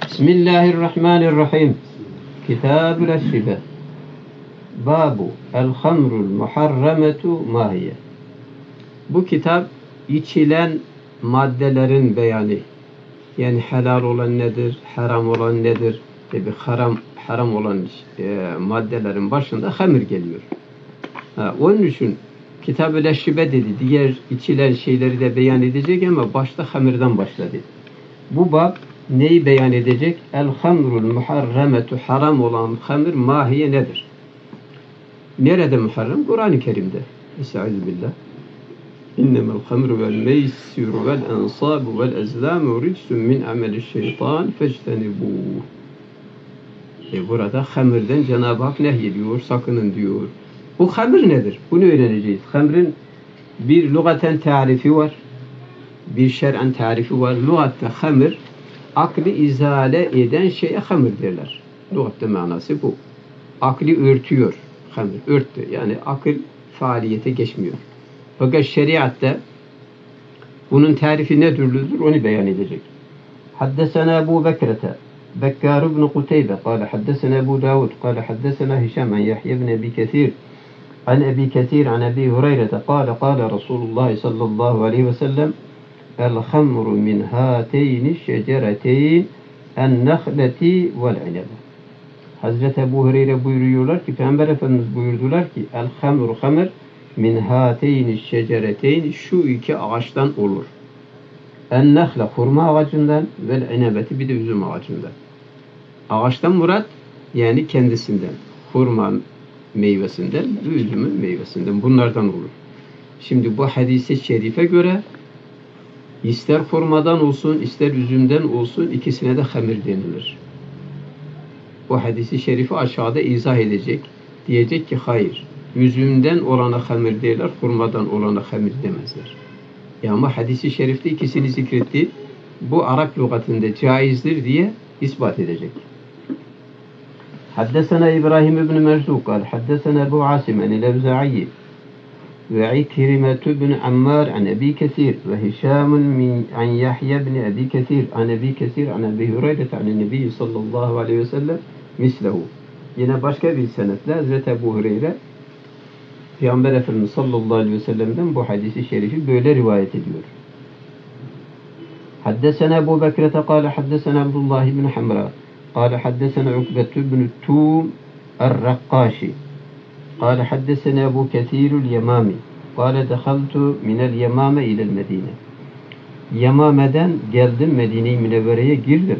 Bismillahirrahmanirrahim. Kitab-ül Eşribe. Babu el-hamrul muharrametu mahiye. Bu kitap içilen maddelerin beyanı. Yani helal olan nedir, haram olan nedir? Tabi haram olan maddelerin başında hamir geliyor. Onun için Kitab-ül Eşribe dedi. Diğer içilen şeyleri de beyan edecek ama başta hamirden başladı. Bu bab neyi beyan edecek? El-hamrul muharrametu, haram olan hamir mahiye nedir? Nerede muharram? Kur'an-ı Kerim'de. Estağfirullah. İnnemel hamru vel meysiru vel ensabu vel ezlamu ricsun min ameli'ş-şeytan fectenibuh. Burada hamirden Cenab-ı Hak nehyediyor, sakının diyor. Bu hamir nedir? Bunu öğreneceğiz. Hamrin bir lügaten tarifi var, bir şer'en tarifi var. Lügatta hamir, aklı izale eden şeye hamir derler. Lügatta manası bu. Aklı örtüyor. Hamir örttü. Yani akıl faaliyete geçmiyor. Fakat şeriatta bunun tarifi ne türlüdür? Onu beyan edecek. Haddesena Ebu Bekrete Bekkar ibn Kuteybe قال حدثنا أبو داود قال حدثنا هشام عن يحيى بن أبي كثير عن أبي كثير عن أبي هريرة قال قال رسول الله صلى الله عليه وسلم الخمر من هاتين الشجرتين النخلة والعنب. Hazreti Ebu Hureyre buyuruyorlar ki, Peygamber Efendimiz buyurdular ki, el-hamru hamr min hateyni şecereteyn, şu iki ağaçtan olur. En-nehle, hurma ağacından, vel-inebeti, bir de üzüm ağacından. Ağaçtan murat, yani kendisinden. Hurma meyvesinden ve üzümün meyvesinden. Bunlardan olur. Şimdi bu hadis-i şerife göre ister hurmadan olsun, ister üzümden olsun, ikisine de hamir denilir. Bu hadisi şerifi aşağıda izah edecek. Diyecek ki hayır, üzümden olana hamir derler, hurmadan olana hamir demezler. Ama hadisi şerifte ikisini zikretti. Bu Arap lügatında caizdir diye ispat edecek. Haddesena İbrahim ibn Merzuk قال حدثنا أبو عاصم عن الأوزاعي وعكرمة بن عمار عن أبي كثير وهشام عن يحيى بن أبي كثير عن أبي كثير عن أبي هريرة عن النبي صلى الله عليه وسلم mislehu. Yine başka bir senetle Hazreti Ebu Hureyre Peygamber Efendimiz sallallahu aleyhi ve sellem'den bu hadisi şerifi böyle rivayet ediyor. Haddesena Ebu Bekrete قال حدثنا عبد الله بن حمراء قال حدثنا عقبة بن توم الرقاشي قال حدثنا أبو كثير اليمامي قال دخلت من اليمامة إلى المدينة. Yamame'den geldim, Medine-i Münevvere'ye girdim.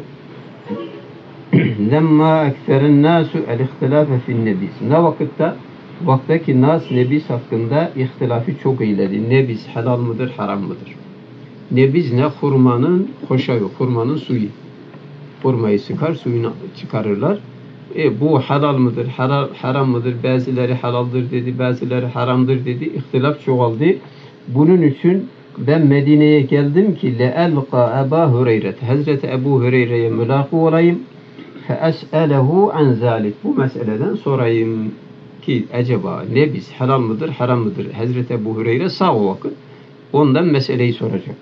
Lemma ekseren nasu el-ihtilafe fin-nebis. Ne vakitteki nas nebis hakkında ihtilafı çok eyledi. Nebis helal mıdır, haram mıdır? Nebis ne? Hurmanın hoşağı, hurmanın suyu. Hurmayı sıkar, suyunu çıkarırlar. Bu helal mıdır, haram mıdır? Bazıları helaldir dedi, bazıları haramdır dedi. İhtilaf çoğaldı. Bunun için ben Medine'ye geldim ki le'elqa Ebu Hureyre. Hazreti Ebu Hureyre'ye mülakı olayım. فَأَسْأَلَهُ عَنْ ذَٰلِكَ. Bu meseleden sorayım ki acaba nebis helal mıdır, haram mıdır? Hazreti Ebu Hureyre sağ o vakit. Ondan meseleyi soracak.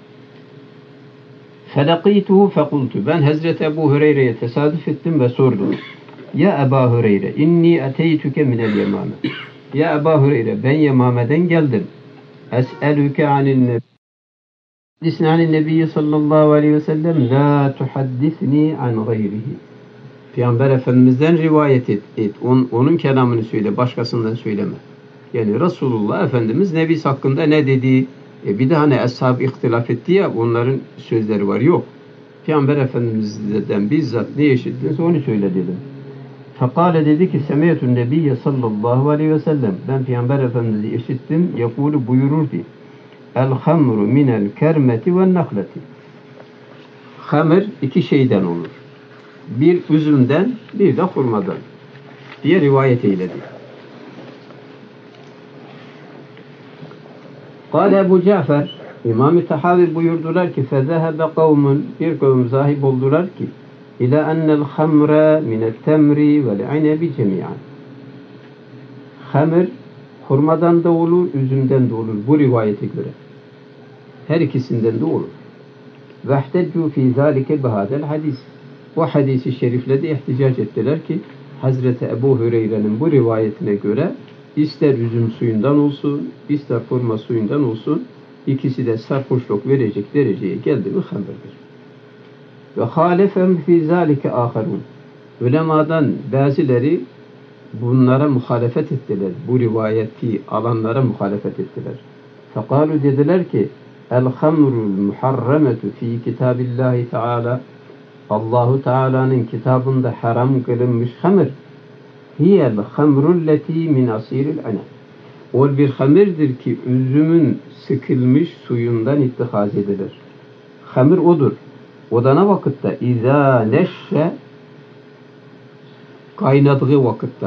فَلَقِيتُهُ فَقُلْتُ. Ben Hazreti Ebu Hureyre'ye tesadüf ettim ve sordum. Ya Ebu Hureyre, inni eteytüke minel yemame. Ya Ebu Hureyre, ben Yemame'den geldim. Es'elüke anin nebi. Haddisni anin nebiyyi sallallahu aleyhi ve sellem. La tuhaddisni an gayrihi. Peygamber Efendimiz'den rivayet et. Onun kelamını söyle, başkasından söyleme. Yani Resulullah Efendimiz nebis hakkında ne dedi? Bir de hani ashab ihtilaf etti ya, onların sözleri var. Yok. Peygamber Efendimiz'den bizzat ne işittiniz onu söyle dedim. Fekale, dedi ki semiyetun nebiyye sallallahu aleyhi ve sellem. Ben Peygamber Efendimiz'i işittim. Yakulu, buyurur ki el-hamru minel kermeti ve nakleti. Hamir iki şeyden olur. Bir üzümden, bir de hurmadan diye rivayet eyledi. Kâle Ebu Cafer, İmam-ı Tahavi buyurdular ki fezehebe kavmun, bir kavim zahip oldular ki ila ennel hamre minet temri vel inebi cemiyan. Hamir hurmadan da olur, üzümden de olur. Bu rivayete göre. Her ikisinden de olur. Vehteccu fî zâlike bihâdel hadis. O hadisi şerifle de ihticac ettiler ki Hazreti Ebu Hüreyre'nin bu rivayetine göre ister üzüm suyundan olsun, ister hurma suyundan olsun, ikisi de sarhoşluk verecek dereceye geldi mi haberdir. Ve halefem fî zâlike âherûn. Ulemadan bazıları bunlara muhalefet ettiler. Bu rivayeti alanlara muhalefet ettiler. Fekalu dediler ki el hamrul muharrametu fi kitabillahi teala, Allahu Teala'nın kitabında haram kılınmış hamır hiyel hamrulleti min asiril ana. O bir hamirdir ki üzümün sıkılmış suyundan ittihaz edilir. Hamir odur. O da ne vakitte? İzâ neşşe, kaynadığı vakitte.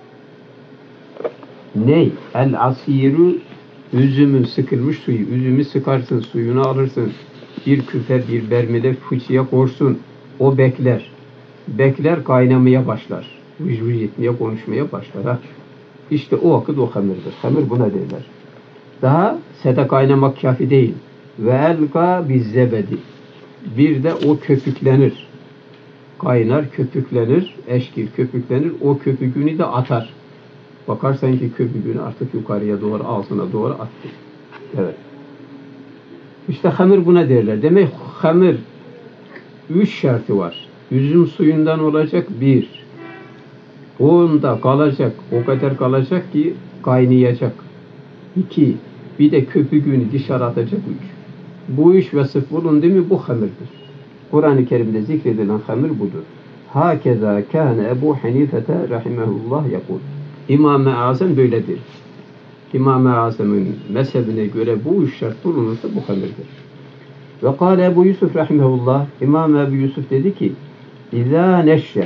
Ney? El asiru, üzümün sıkılmış suyu. Üzümü sıkarsın, suyunu alırsın. Bir küfe, bir bermide fıçıya korsun. O bekler. Bekler, kaynamaya başlar. Vıj vıj etmeye, konuşmaya başlar. Ha? İşte o vakit o hamirdir. Hamir buna derler. Daha sede kaynamak kafi değil. Ve elga bizzebedi. Bir de o köpüklenir. Kaynar, köpüklenir, eşkil köpüklenir. O köpüğünü de atar. Bakarsan ki köpüğünü artık yukarıya doğru, ağzına doğru attı. Evet. İşte hamir buna derler. Demek hamir 3 şartı var. Üzüm suyundan olacak 1. Onda kalacak, o kadar kalacak ki kaynayacak. 2. Bir de köpüğünü dışarı atacak 3. Bu 3 vasıf bulundu mu bu hamirdir. Kur'an-ı Kerim'de zikredilen hamir budur. Hakeza kâne Ebu Hanifete rahimehullah yakul. İmam-ı Azam böyledir. İmam-ı Azam'ın mezhebine göre bu 3 şart bulunursa bu hamirdir. Ve kâle Ebu Yusuf rahimehullah, İmam Ebu Yusuf dedi ki İzâ neşşe,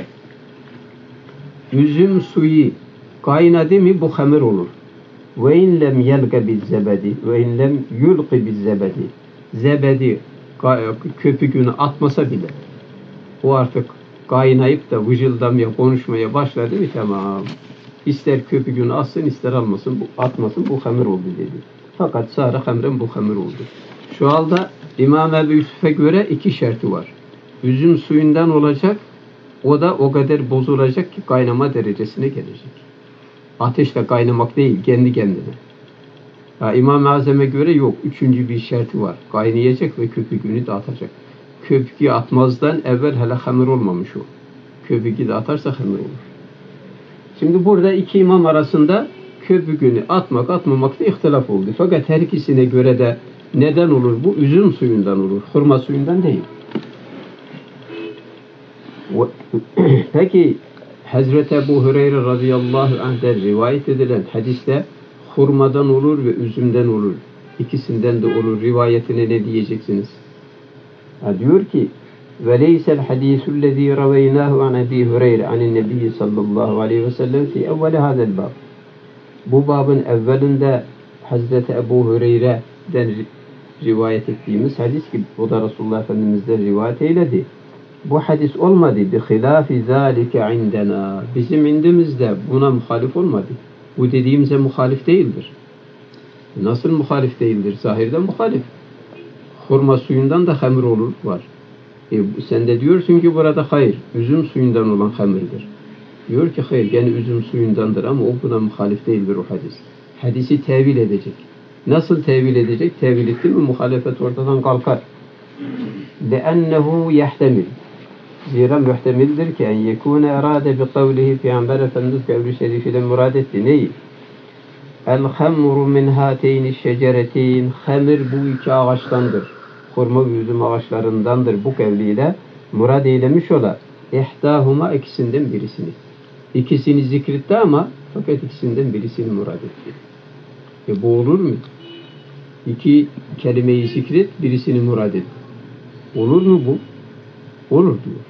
üzüm suyu kaynadı mı bu hamir olur. Ve in lem yelge biz zebedi ve in lem yulqi biz zebedi. Zebedi köpüğünü atmasa bile o artık kaynayıp da vıcıldamaya, konuşmaya başladı mı tamam. İster köpüğünü atsın, ister almasın, atmasın, bu hamir oldu dedi. Fakat sonra hamren bu hamir oldu. Şu anda İmam Ebu Yusuf'a göre 2 şartı var. Üzüm suyundan olacak, o da o kadar bozulacak ki kaynama derecesine gelecek. Ateşle kaynamak değil, kendi kendine. İmam-ı Azam'a göre yok. 3. bir şartı var. Kaynayacak ve köpüğünü de atacak. Köpüğü atmazdan evvel hele hamir olmamış o. Köpüğü de atarsa hamir olur. Şimdi burada 2 imam arasında köpüğünü atmak atmamakta ihtilaf oldu. Fakat her ikisine göre de neden olur bu? Üzüm suyundan olur. Hurma suyundan değil. Peki Hazreti Ebu Hüreyre radıyallahu anh'den rivayet edilen hadiste hurmadan olur ve üzümden olur. İkisinden de olur. Rivayetine ne diyeceksiniz? Diyor ki وَلَيْسَ الْحَد۪يثُ الَّذ۪ي رَوَيْنَاهُ عَنْ اَب۪ي هُرَيْرَ عَنِ النَّب۪ي sallallahu aleyhi ve sellem فِي اَوَّلِ هَذَا الْبَابِ. Bu babın evvelinde Hazreti Ebu Hüreyre'den rivayet ettiğimiz hadis gibi o da Resulullah Efendimiz'den rivayet eyledi. Bu hadis olmadı. بِخِلَافِ ذَٰلِكَ عِنْدَنَا. Bizim indimizde buna muhalif olmadı. Bu dediğimize muhalif değildir. Nasıl muhalif değildir? Zahirde muhalif. Hurma suyundan da hamir olur var. Sen de diyorsun ki burada hayır, üzüm suyundan olan hamirdir. Diyor ki hayır, gene üzüm suyundandır ama o buna muhalif değildir o hadis. Hadisi tevil edecek. Nasıl tevil edecek? Tevil etti mi muhalefet ortadan kalkar. لَأَنَّهُ يَحْتَمِلْ. Zira muhtemildir ki en yekûne erâde bi kavlihi Peygamber Efendimiz kavli şerifiyle murad etti. Neyi? El-hamru min hâteyni şecereteyn. Hamir bu 2 ağaçtandır. Hurma ve üzüm ağaçlarındandır bu kavliyle murad eylemiş ola. İhtâhuma ikisinden birisini. İkisini zikretti ama fakat ikisinden birisini murad etti. Bu olur mu? 2 kelimeyi zikret, birisini murad et. Olur mu bu? Olur diyor.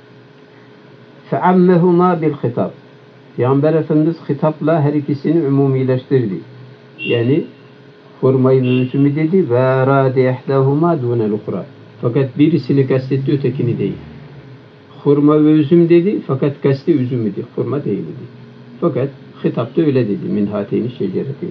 فَعَمَّهُمَا بِالْخِطَابِ. Peygamber Efendimiz hitapla her ikisini umumileştirdi. Yani hurmayı ve üzümü dedi ve رَادِ اَحْدَهُمَا دُونَ الْاُخْرَى. Fakat birisini kastetti, ötekini değil. Hurma ve üzüm dedi fakat kasti üzüm idi. Hurma değil dedi. Fakat hitapta öyle dedi. مِنْ هَاتَيْنِ شَجَرَتَيْنِ.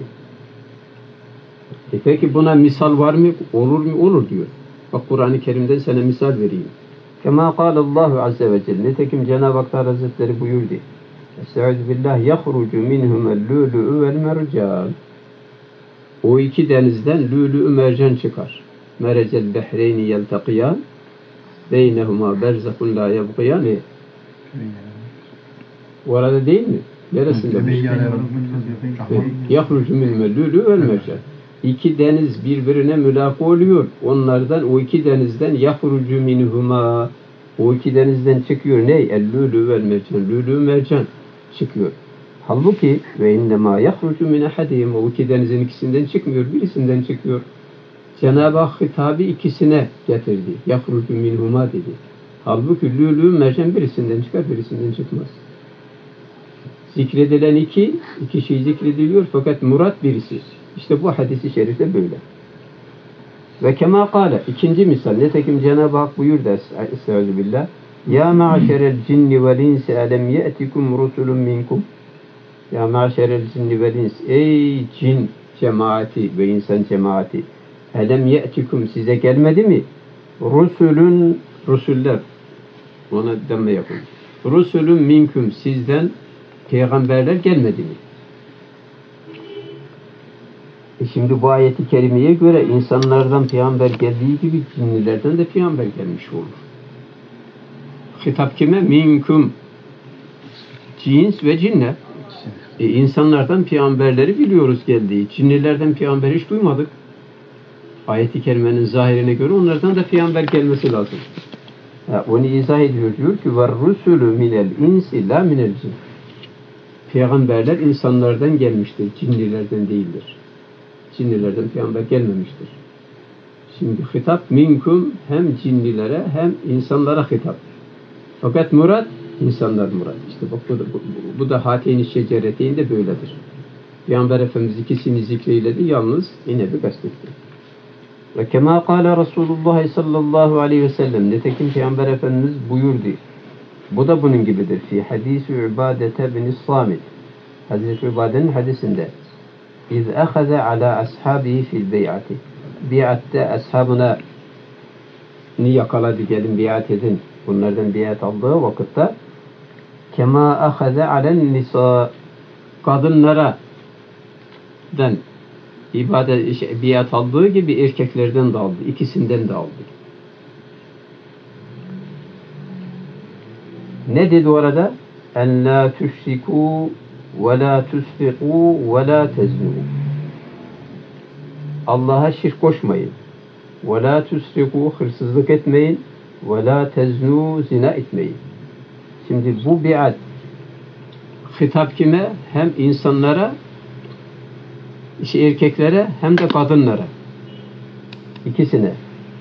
Peki buna misal var mı? Olur mu? Olur diyor. Bak Kur'an-ı Kerim'den sana misal vereyim. Kema kâlallahu azze ve celle. Nitekim Cenab-ı Hak Hazretleri buyurdu. Estağfirullah yahrucu minhumel lûlû'u vel mercan. O iki denizden lûlû'ü mercan çıkar. Merecel behreyni yeltakiyan beynehuma berzakun la yebgiyan. Orada değil mi? Neresinde? Yahrucu minhumel lûlû'u vel mercan. İki deniz birbirine mülaka oluyor. Onlardan, o iki denizden yahrucu minhuma, o iki denizden çıkıyor ne? El-lûlû vel mercan. Lûlû mercan çıkıyor. Halbuki ve innemâ yahrucu min ahadihim, o iki denizin ikisinden çıkmıyor, birisinden çıkıyor. Cenab-ı Hak hitabı ikisine getirdi. Yahrucu minhuma dedi. Halbuki lûlû mercan birisinden çıkar, birisinden çıkmaz. Zikredilen iki şey zikrediliyor fakat murat birisi. İşte bu hadis-i şerifte böyle. Ve kema kâle, ikinci misal, netekim Cenab-ı Hak buyurdu estağfirullah. Ya ma'şerel cinni vel insi elem ye'tikum rusulun minkum. Ya ma'şerel cinni vel insi, ey cin cemaati ve insan cemaati, elem ye'tikum, size gelmedi mi? Rusuller, ona demme yapın. Rusulun minkum, sizden peygamberler gelmedi mi? Şimdi bu ayeti kerimeye göre insanlardan peygamber geldiği gibi cinlilerden de peygamber gelmiş olur. Hitap kime? Minkum. Cins ve cinne. İnsanlardan peygamberleri biliyoruz geldiği. Cinnilerden peygamber hiç duymadık. Ayeti kerimenin zahirine göre onlardan da peygamber gelmesi lazım. Onu izah ediyor. Diyor ki وَالرُّسُلُ مِنَ الْاِنْسِ لَا مِنَ الْجِنِ. Peygamberler insanlardan gelmiştir. Cinnilerden değildir. Cinnilerden peygamber gelmemiştir. Şimdi hitap minkum, hem cinnilere hem insanlara hitap. Fakat murad, insanlar murad. İşte bak bu da Hateyn-i Şecereteyn'de böyledir. Peygamber Efendimiz ikisini zikreyledi, yalnız yine bir kastetti. Ve kema kâle Resulullah sallallahu aleyhi ve sellem, nitekim Peygamber Efendimiz buyurdu. Bu da bunun gibidir. Fi hadisi Ubadete bin Samit. Hazreti Ubade'nin hadisinde. İz ehaze ala ashabihi fil bey'ati. Biatte ashabına ni yakaladı, gelin biat edin. Bunlardan biat aldığı vakitte kema ahaze alen nisa, kadınlara biat aldığı gibi erkeklerden de aldı. İkisinden de aldı. Ne dedi orada? En la tüşrikû ve la tusriqû ve la teznû. Allah'a şirk koşmayın. Ve la tusriqû, hırsızlık etmeyin. Ve la teznû, zina etmeyin. Şimdi bu biat hitap kime? Hem insanlara, erkeklere hem de kadınlara. İkisine.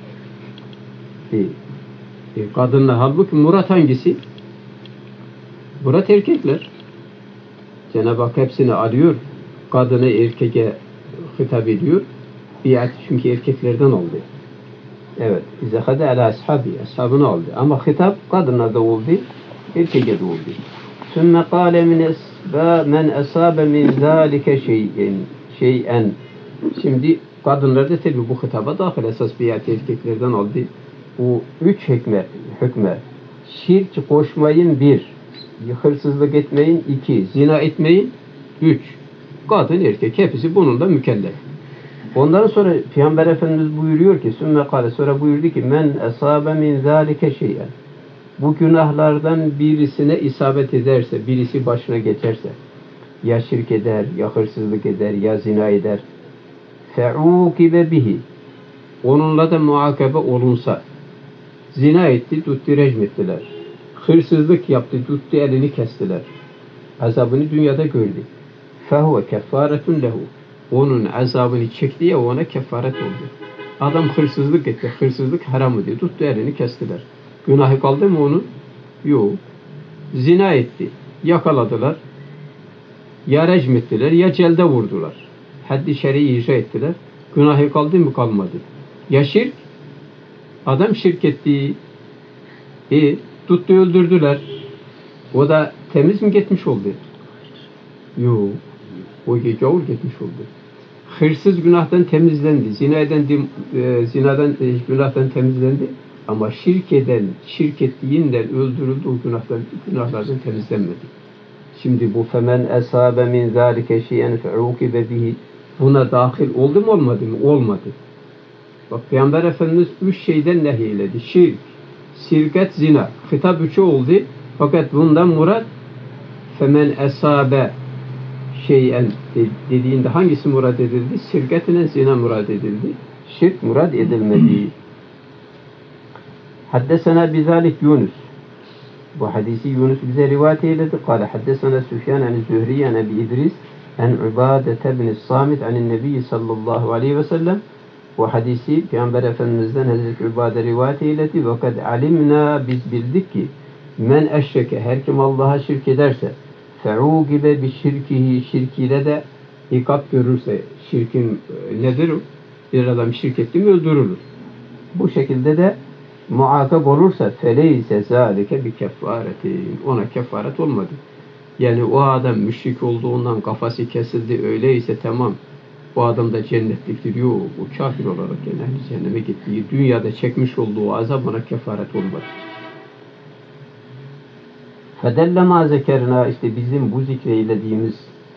Kadınlar. Halbuki murat hangisi? Murat erkekler. Cenab-ı Hak hepsini alıyor. Kadını erkeğe hitap ediyor. Biat çünkü erkeklerden oldu. Evet. İzahade ala ashabi. Ashabını aldı. Ama hitap kadına da oldu. Erkeğe de oldu. Sümme kâle men esâbe min zâlike şey'en. Şimdi kadınlar da tabi bu hitaba dahil, esas biat erkeklerden oldu. Bu üç hükme. Şirk koşmayın 1. Hırsızlık etmeyin 2. Zina etmeyin 3. Kadın erkek hepsi bununla mükellef. Ondan sonra Peygamber Efendimiz buyuruyor ki sümme kâle, sonra buyurdu ki men esâbe min zâlike şey'en. Bu günahlardan birisine isabet ederse, birisi başına geçerse, ya şirk eder, ya hırsızlık eder, ya zina eder. Fe'ûkibe bihi. Onunla da muhakebe olunsa. Zina etti, tuttu, rejim ettiler. Hırsızlık yaptı, tuttu, elini kestiler. Azabını dünyada gördü. Fehuve keffaretun lehu. Onun azabını çekti ya, ona kefaret oldu. Adam hırsızlık etti, hırsızlık haram diye tuttu, elini kestiler. Günahı kaldı mı onun? Yok. Zina etti, yakaladılar. Ya rejim ettiler, ya celde vurdular. Haddi şer'i icra ettiler. Günahı kaldı mı? Kalmadı. Ya şirk? Adam şirk etti. Tuttu öldürdüler. O da temiz mi gitmiş oldu? Yok. O gavur gitmiş oldu. Hırsız günahtan temizlendi. Zinadan günahtan temizlendi. Ama şirk ettiğinden öldürüldü, o günahlardan temizlenmedi. Şimdi bu femen esabe min zalike şey'en fe'ukibe bihi buna dahil oldu mu olmadı mı? Olmadı. Bak Peygamber Efendimiz 3 şeyden nehyeledi. Şirk, sirket, zina. Hitap 3'e oldu. Fakat bundan murat femen esabe şey'en dediğinde hangisi murad edildi? Sirket ile zina murad edildi. Şirk murad edilmedi. Haddesena bizalik Yunus. Bu hadisi Yunus bize rivayet eyledi. Kale haddesena Süfyan an Zühri an Ebi İdris an Ubadete bin Samit an Nebi sallallahu aleyhi ve sellem. Bu hadisi Peygamber Efendimiz'den Hazreti Ubade rivayet eyledi. Fakat alimna biz bildik ki men eşreke her kim Allah'a şirk ederse fe'ugibe bi şirkihi şirkiyle de ikab görürse şirkin nedir? Bir adam şirk etti mi öldürülür. Bu şekilde de muakab olursa feleyse zalike bi kefaretin ona kefaret olmadı. Yani o adam müşrik olduğundan kafası kesildi öyleyse tamam bu adam da cennetliktir. Yok o kafir olarak yani cehenneme gittiği dünyada çekmiş olduğu azap ona kefaret olmadı. Fedelle ma zekerna işte bizim bu zikreylediğimiz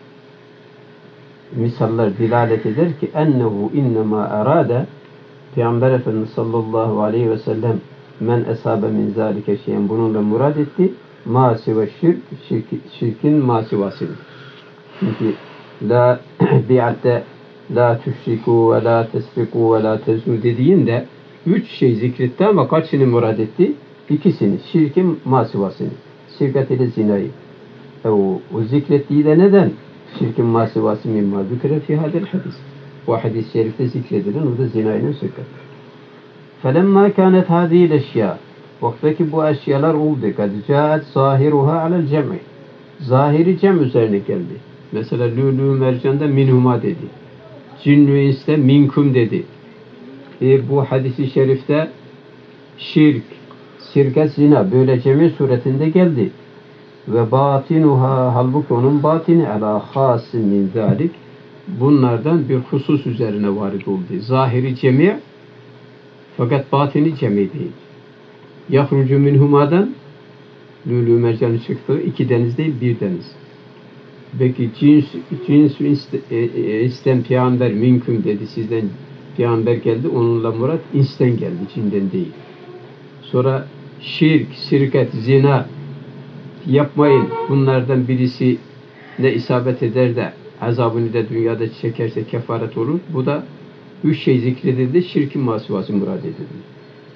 misaller dilalet eder ki ennehu innema arada Peygamber Efendimiz sallallahu aleyhi ve sellem men esabe min zalike şeyen bununla murad etti. Masi ve şirkin masivasını. Çünkü la bi'atte la tüşriku ve la tesfiku ve la teznu dediğinde 3 şey zikretti ama kaçını murad etti? 2'sini. Şirkin masivasını. Şirket ile zinayı. O zikrettiği de neden? Şirkin masivası mimma zikre fi hadel hadis. Bu hadis-i şerifte zikredilen o da zinayının şirket. فَلَمَّا كَانَتْ هَذ۪ي الْاَشْيَاء Vaktaki bu eşyalar oldu. قَدْ جَاءَتْ ظَاهِرُهَا عَلَى الْجَمْعِ Zahiri cem üzerine geldi. Mesela lülü mercanda minhuma dedi. Cinnü inste minkum dedi. Bu hadisi şerifte şirk, sirket, zina böyle cemi suretinde geldi. Ve batinuha halbuki onun batini ala hasim min zalik bunlardan bir husus üzerine varid oldu. Zahiri cemi fakat batini cemi değil. Yahrucu minhumadan lülü mercanı çıktı. 2 deniz değil 1 deniz. Peki cins isten peygamber minkum dedi. Sizden peygamber geldi. Onunla murat insten geldi. Cinden değil. Sonra şirk, sirket, zina yapmayın. Bunlardan birisi ne isabet eder de azabını da dünyada çekerse kefaret olur. Bu da 3 şey zikredildi. Şirkin masivası murad edildi.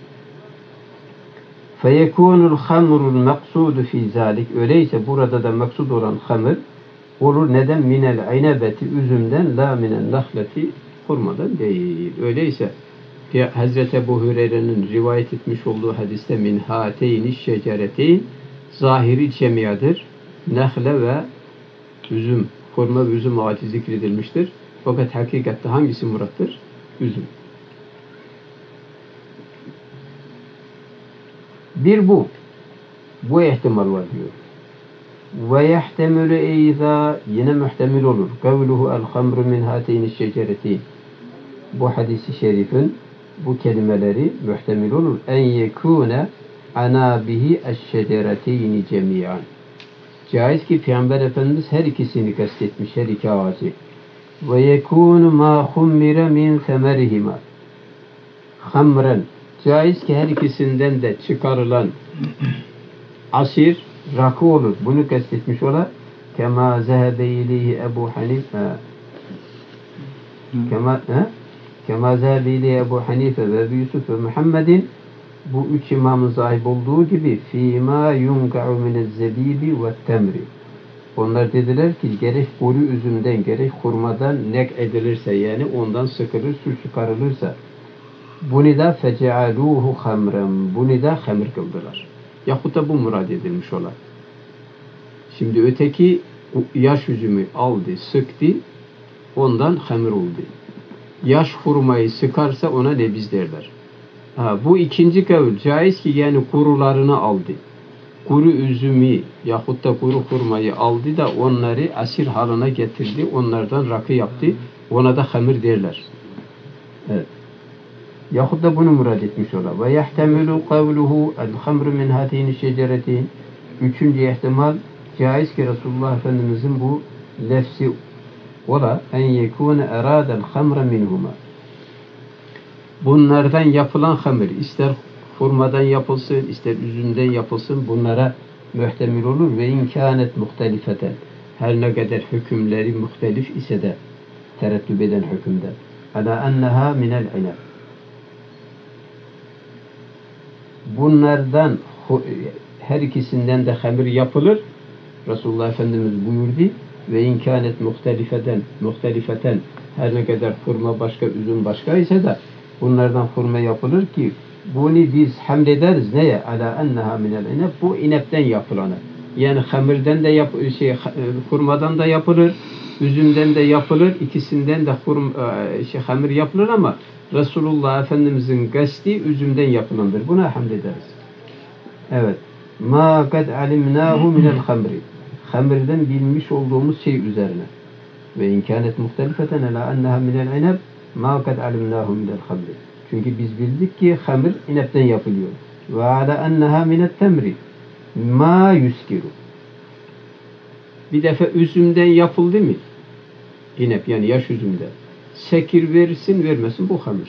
فَيَكُونُ الْخَمْرُ الْمَقْسُودُ فِي ذَٰلِكَ Öyleyse burada da maksud olan hamır olur. Neden? Minel inebeti üzümden la minen nahleti hurmadan değil. Öyleyse Hazreti Ebu Hureyre'nin rivayet etmiş olduğu hadiste min hateyni şecereteyn zahiri cemiyadır. Nahle ve üzüm, hurma ve üzüm ağacı zikredilmiştir. Fakat hakikatte hangisi murattır? Üzüm. Bir bu. Bu ihtimal var diyor. Ve yehtemülü eyza yine muhtemel olur. Kavluhu el-hamru min hateyni şecereteyn. Bu hadisi şerifin bu kelimeleri muhtemel olur. En yekûne anabihi eşşecereteyni cemiyan. Caiz ki Peygamber Efendimiz her ikisini kastetmiş, her iki ağacı. Ve yekûnu mâ hummire min semerihima. Hamren. Caiz ki her ikisinden de çıkarılan asir, rakı olur. Bunu kastetmiş ola. Kema zehebe ileyhi Ebu Hanife. Kema zehebe ileyhi Ebu Hanife ve Ebu Yusuf ve Muhammedin bu 3 imamın sahip olduğu gibi fîmâ yunka'u minezzebibi ve temri. Onlar dediler ki gerek kuru üzümden gerek hurmadan nek edilirse yani ondan sıkılır, su çıkarılırsa bunu da fecealuhu hamren. Bunu da hamir kıldılar. Yahut da bu murad edilmiş olan. Şimdi öteki yaş üzümü aldı, sıktı, ondan hamir oldu. Yaş hurmayı sıkarsa ona nebiz derler. Bu ikinci kavul. Caiz ki yani kurularını aldı. Kuru üzümü yahut da kuru hurmayı aldı da onları asir haline getirdi. Onlardan rakı yaptı. Ona da hamir derler. Evet. Yahut da bunu murad etmiş ola. Ve yahtemilu kavluhu el-hamru min hateyni şeceretin. Üçüncü ihtimal caiz ki Resulullah Efendimizin bu lefsi ola en yekune eradel hamra minhuma. Bunlardan yapılan hamir ister hurmadan yapılsın, ister üzümden yapılsın bunlara muhtemel olur ve imkanet muhtelifeten. Her ne kadar hükümleri muhtelif ise de terettüp eden hükümden. Ala enneha minel inab. Bunlardan her ikisinden de hamir yapılır. Resulullah Efendimiz buyurdu ve imkanet muhtelifeten her ne kadar hurma başka, üzüm başka ise de bunlardan hurma yapılır ki bunu biz hamlederiz neye? Ala enneha minel inab. Bu inepten yapılanı. Yani hamirden de hurmadan da yapılır, üzümden de yapılır, ikisinden de hamir yapılır ama Resulullah Efendimizin kasti üzümden yapılandır. Buna hamd ederiz. Evet. Ma kad alimnahu minel hamri. Hamirden bilmiş olduğumuz şey üzerine. Ve imkanet muhtelifeten ala enneha minel inab ma kad alimnahu minel hamri. Çünkü biz bildik ki hamir inepten yapılıyor. Ve ala enneha minet temri ma yuskiru. Bir defa üzümden yapıldı mı? İnep yani yaş üzümden. Sekir verirsin vermesin bu hamir.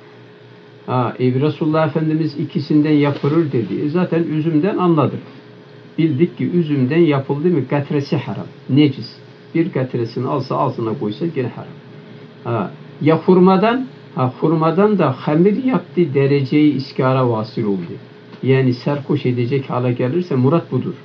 Resulullah Efendimiz ikisinden yapılır dedi. Zaten üzümden anladık. Bildik ki üzümden yapıldı mı katresi haram. Necis. Bir katresini alsa altına koysa gene haram. Ya hurmadan da hamir yaptı dereceyi iskara vasıl oldu. Yani serkoş edecek hale gelirse murat budur.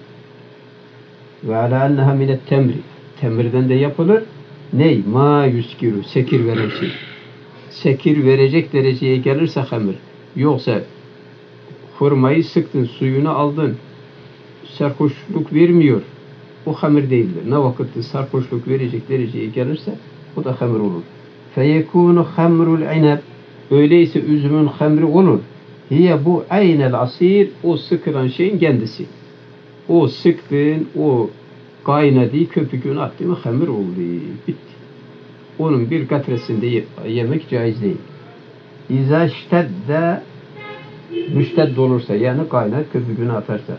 Ve ala enneha minet temri. Temirden de yapılır. Ney? Ma yuskiru. Sekir veren şey. Sekir verecek dereceye gelirse hamir. Yoksa hurmayı sıktın, suyunu aldın. Sarhoşluk vermiyor. O hamir değildir. Ne vakitte sarhoşluk verecek dereceye gelirse o da hamir olur. Feyekûnu hamrul inab. Öyleyse üzümün hamri olur. Hiye bu aynel asir. O sıkılan şeyin kendisi. O sıktığın, o kaynadığı köpükünü attığın hamir oldu. Bitti. Onun bir katresinde yemek caiz değil. İzâ ştedde müştedd olursa yani kaynar köpükünü atarsa.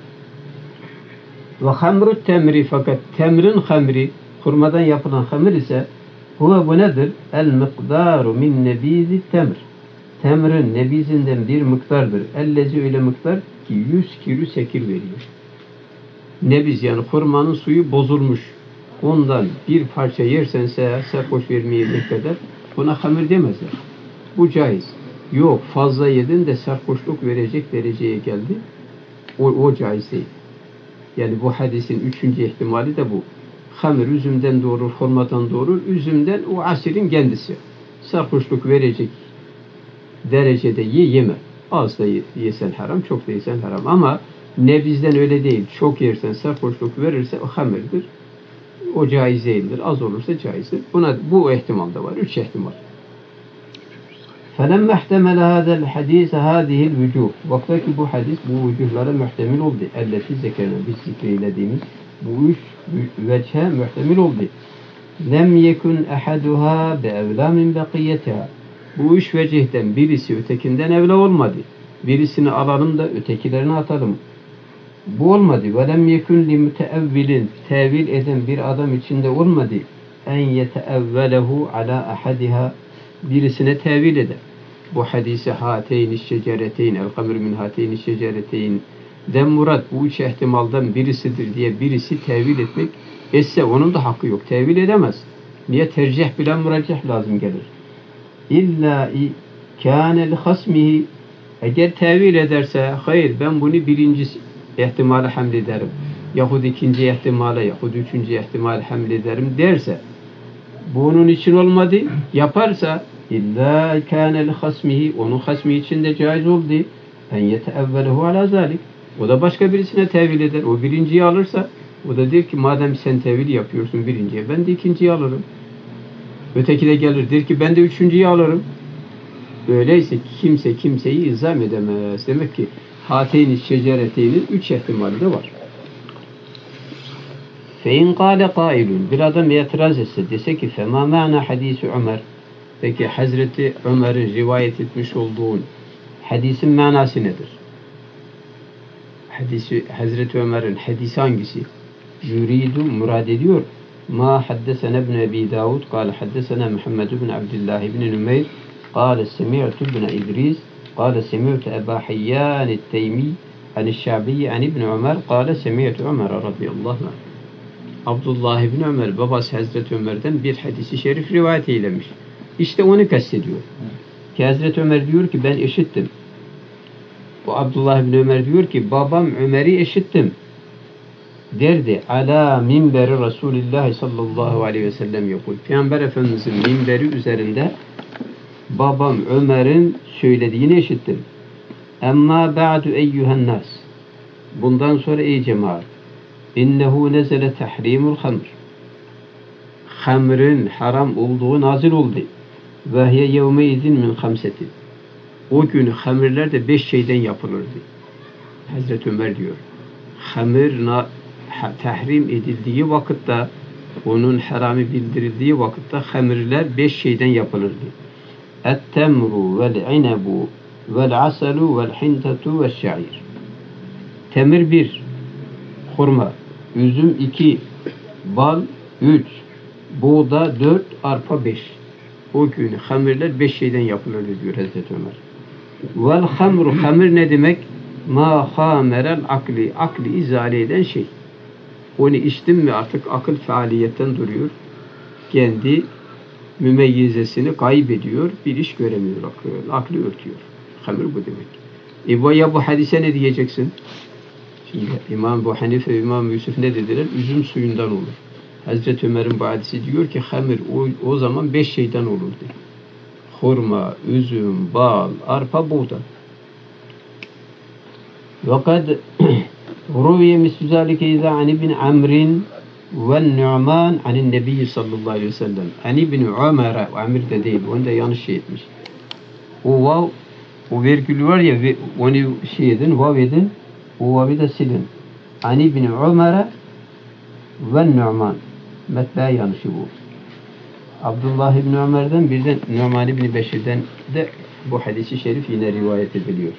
Ve hamru temri fakat temrin hamri hurmadan yapılan hamir ise huve bu nedir? El mikdaru min nebizi temr. Temrin nebizinden bir miktardır. Ellezi öyle miktar ki 100 kilo sekir veriyor. Nebiz yani hurmanın suyu bozulmuş. Ondan bir parça yersense serhoş vermeyecek kadar buna hamir demezler. Bu caiz. Yok fazla yedin de serhoşluk verecek dereceye geldi. O caiz değil. Yani bu hadisin üçüncü ihtimali de bu. Hamir üzümden doğurur, hurmadan doğurur. Üzümden o asirin kendisi. Sarhoşluk verecek derecede yeme. Az da yesen haram, çok da yesen haram. Ama nebizden öyle değil. Çok yersen sarhoşluk verirse o hamirdir. O caiz değildir. Az olursa caizdir. Bu ihtimal de var. Üç ihtimal. فَلَمَّ احْتَمَلَ هَذَا الْحَد۪يسَ هَذِهِ الْوُجُوهِ Vakta ki bu hadis bu vücuhlara muhtemel oldu. Elleti zekerine biz zikreylediğimiz bu üç veçhe muhtemel oldu. لَمْ يَكُنْ اَحَدُهَا بَاَوْلَى مِنْ بَقِيَّتِهَا Bu üç vecihten birisi ötekinden evla olmadı. Birisini alalım da ötekilerini atalım. Bu olmadı. وَلَمْ يَكُنْ لِمُتَأَوِّلٍ Tevil eden bir adam içinde olmadı. اَنْ يَتَأَوَّلَهُ عَلَى أَحَدِهَا Birisine tevil eder. Bu hadisi hateyn şecereteyn el-hamr min hateyn şecereteyn den murat bu üç ihtimaldan birisidir diye birisi tevil etmek etse onun da hakkı yok. Tevil edemez. Niye? Tercih bilen muracih lazım gelir. İlla kâne li hasmihi eğer tevil ederse hayır ben bunu birinci ihtimale hamlederim. Yahut ikinci ihtimale yahut üçüncü ihtimale hamlederim derse bunun için olmadı. Yaparsa illa kâne li hasmihi onun hasmi için de caiz oldu. En yeteevvelehu ala zalik. O da başka birisine tevil eder. O birinciyi alırsa o da der ki madem sen tevil yapıyorsun birinciye ben de ikinciyi alırım. Öteki de gelir der ki ben de üçüncüyü alırım. Öyleyse kimse kimseyi izam edemez. Demek ki hateyn-i şecereteynin üç ihtimali de var. فَاِنْ قَالَ قَائِلٌ Bir adam itiraz etse dese ki فَمَا مَعْنَا hadisi Ömer Peki Hazreti Ömer'in rivayet etmiş olduğun hadisin manası nedir? Hazreti Ömer'in hadisi hangisi? Yuridu murad ediyor. Ma haddesena ibn Ebi Davud kâle haddesena Muhammed ibn Abdullah ibn Nümeyr kâle semi'tu ibn İdris kâle semi'tu Eba Hayyan et-Teymi an-Şabi'yi an ibn Ömer kâle semi'tu Ömer radıyallahu anh. Abdullah ibn Ömer babası Hazreti Ömer'den bir hadisi şerif rivayet eylemiş. İşte onu kastediyor. Ki Hazreti Ömer diyor ki ben işittim. Bu Abdullah ibn Ömer diyor ki babam Ömer'i işittim. Derdi ala minberi Resulullah sallallahu aleyhi ve sellem yapıyor. Peygamber Efendimizin minberi üzerinde babam Ömer'in söylediğini işittim. Amma ba'du eyyühen nas. Bundan sonra ey cemaat. İnnehu nezele tahrimul hamr. Hamrın haram olduğu nazil oldu. Ve hiye yevme izin min hamseti. O gün hamirler de 5 şeyden yapılırdı. Hazreti Ömer diyor. Hamir tahrim edildiği vakitte, onun haramı bildirildiği vakitte hamirler 5 şeyden yapılırdı. Et-temru vel-inebu vel-asalu vel-hintatu ve'ş-şa'ir. Temir 1, hurma, üzüm 2, bal 3, buğda 4, arpa 5. O gün hamirler 5 şeyden yapılırdı diyor Hazreti Ömer. Vel hamru, hamir ne demek? Ma hamerel akli, akli izale eden şey. Onu içtim mi artık akıl faaliyetten duruyor. Kendi mümeyyizesini kaybediyor. Bir iş göremiyor aklı. Aklı örtüyor. Hamir bu demek. Ya bu hadise ne diyeceksin? Şimdi İmam Ebu Hanife ve İmam Yusuf ne dediler? Üzüm suyundan olur. Hazreti Ömer'in bu hadisi diyor ki hamir o zaman 5 şeyden olurdu. Hurma, üzüm, bal, arpa, buğday. وقد روي مثل ذلك إذا عن ابن عمرو والنعمان عن النبي sallallahu aleyhi ve sellem. An ibn Ömer, Amir de değil, onda yanlış şey etmiş. O vav, o virgül var ya, onu şey edin, vav edin, o vav'ı da silin. An ibn Ömer ve Nu'man. Metba yanlışı bu. Abdullah ibn Ömer'den bir de Nu'man ibn Beşir'den de bu hadisi şerif yine rivayet ediliyor.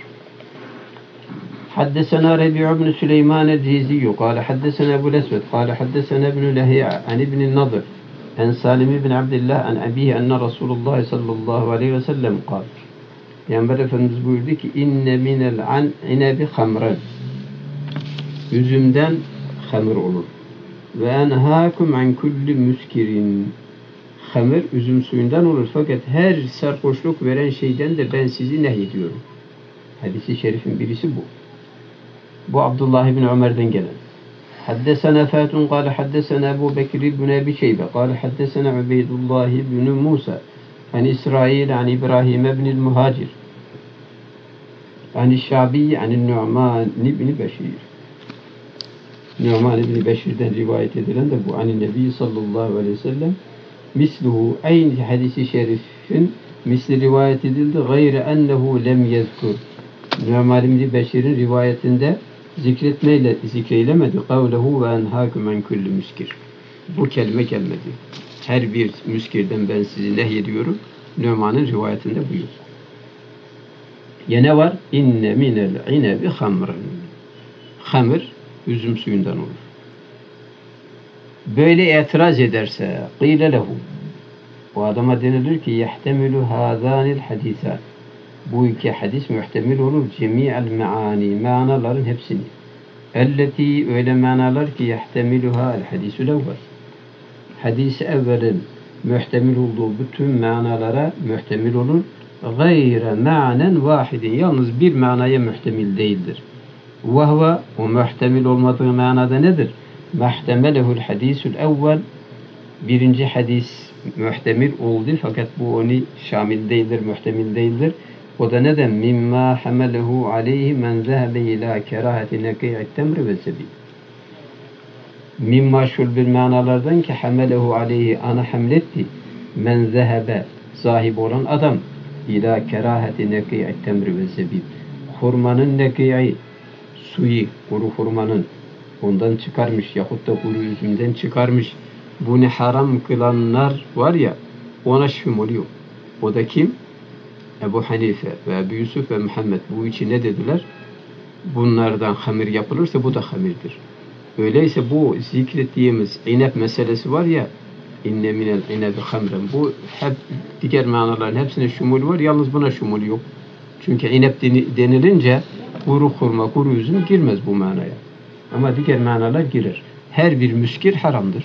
حدثنا ربيع بن سليمان الجيزي قال حدثنا أبو الأسود قال حدثنا ابن لهيعة عن ابن النضر عن سالم بن عبد الله عن أبيه أن رسول الله صلى الله عليه وسلم قال Peygamber Efendimiz buyurdu ki inne minel inebi hamran. Üzümden hamur olur. Ve enhâkum an kulli müskirin. Hamur üzüm suyundan olur fakat her sarhoşluk veren şeyden de ben sizi nehyediyorum. Hadis-i şerifin birisi bu. Bu Abdullah ibn Ömer'den gelen. Haddesena Fatun kâle haddesena Ebu Bekir ibn Ebi Şeybe kâle haddesena Ubeydullah ibn Musa an İsrail an İbrahim ibn Muhacir an Şabi'yi an Nu'man ibn Beşir. Nu'man ibn Beşir'den rivayet edilen de bu an Nebi sallallahu aleyhi ve sellem misluhu aynı hadisi şerifin misli rivayet edildi gayre ennehu lem yezkur. Nu'man ibn Beşir'in rivayetinde zikreylemedi. Kavlehu ve enhâkum en kulli müskir. Bu kelime gelmedi. Her bir müskirden ben sizi nehyediyorum. Nu'man'ın rivayetinde buyur. Yine var. İnne minel inebi hamran. Hamır üzüm suyundan olur. Böyle itiraz ederse qîle lehu. Bu adama denilir ki yehtemilu hâzânil hadîsâ. Bu iki hadis muhtemel olur. Cemi'al me'ani. Manaların hepsini. Elleti öyle manalar ki yehtemiluha el hadisül evvel. Hadis-i evvelin muhtemel olduğu bütün manalara muhtemel olur. Gayre ma'nen vahidin. Yalnız bir manaya muhtemel değildir. Vehve o muhtemel olmadığı manada nedir? Mahtemelehu'l hadisül evvel. Birinci hadis muhtemel oldu fakat bu onu şamil değildir, muhtemel değildir. O da neden? Mimma hamelehu aleyhi men zehebe ila kerahati neki'it temri ve zebi. Mimma şul bir manalardan ki hamelehu aleyhi ana hamletti. Men zehebe sahip olan adam ila kerahati neki'it temri ve zebi. Hurmanın neki'i suyu, kuru hurmanın ondan çıkarmış yahut da kuru üzümden çıkarmış. Bunu haram kılanlar var ya ona şüm oluyor. O da kim? Ebu Hanife ve Ebu Yusuf ve Muhammed. Bu üçü ne dediler? Bunlardan hamir yapılırsa bu da hamirdir. Öyleyse bu zikrettiğimiz inep meselesi var ya, inne minel inebi hamren. Bu hep diğer manaların hepsine şumul var. Yalnız buna şumul yok. Çünkü inep denilince kuru hurma, kuru üzüm girmez bu manaya. Ama diğer manalar girer. Her bir müskir haramdır.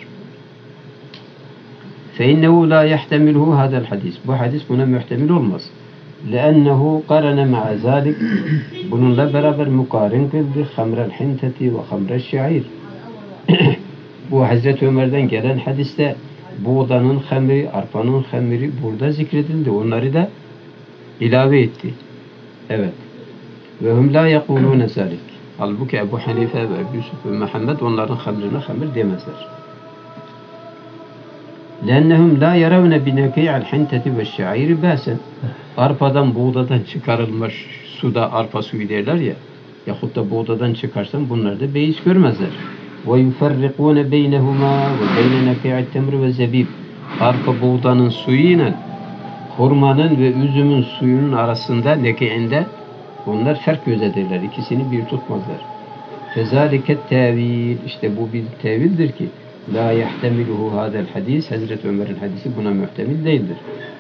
فَاِنَّهُ لَا يَحْتَمِلُهُ هَذَا الْحَدِيث. Bu hadis buna muhtemel olmaz. لأنه قرن مع ذلك bununla beraber mukarin kıldı hamrel hinteti ve hamrel şair. Bu Hazreti Ömer'den gelen hadiste buğdanın hamri, arpanın hamri burada zikredildi. Onları da ilave etti. Evet. Ve hum la yekulune zalik. Halbuki Ebu Hanife ve Ebu Yusuf ve Muhammed onların hamrine hamir demezler. لأنهم لا يرون بنقيع الحنتة والشعير بأسا. Arpadan, buğdadan çıkarılmış suda arpa suyu derler ya, yahut da buğdadan çıkarsan bunlar da beis görmezler. وَيُفَرِّقُونَ بَيْنَهُمَا وَبَيْنَ نَقِيعِ التَّمْرِ وَالزَّبِيبِ. Arpa buğdanın suyuyla hurmanın ve üzümün suyunun arasında, nekiinde bunlar fark gözetirler. İkisini bir tutmazlar. فَذَٰلِكَ التَّاوِيلِ. İşte bu bir tevildir ki la yahtemiluhu hadel hadis. Hazreti Ömer'in hadisi buna muhtemel değildir.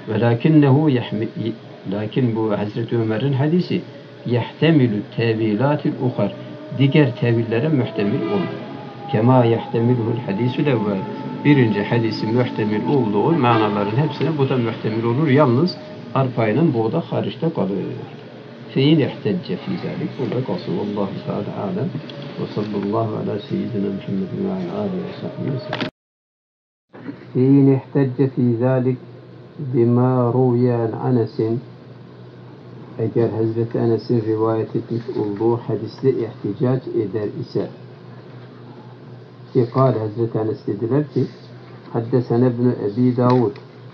Lakin bu Hazreti Ömer'in hadisi yahtemilu tevilatil uhar. Diğer tevillere muhtemel olur. Kema yahtemiluhul hadisül evvel. Birinci hadisi muhtemel olduğu manaların hepsine bu da muhtemel olur. Yalnız arpayla buğda hariçte kalır. Fein ihtecce fi zalik. Burada kalsın. Allahu Teala alem. Ve sallallahu ala seyyidina Muhammedin ve ala alihi ve sahbihi ve sellem. Fein ihtecce fi zalik bima ruviyen Enes'in. Eğer Hazreti Enes'in rivayet etmiş olduğu hadisle ihticac eder ise, ki kâle Hazreti Enes dediler ki haddesene ibn Ebi Davud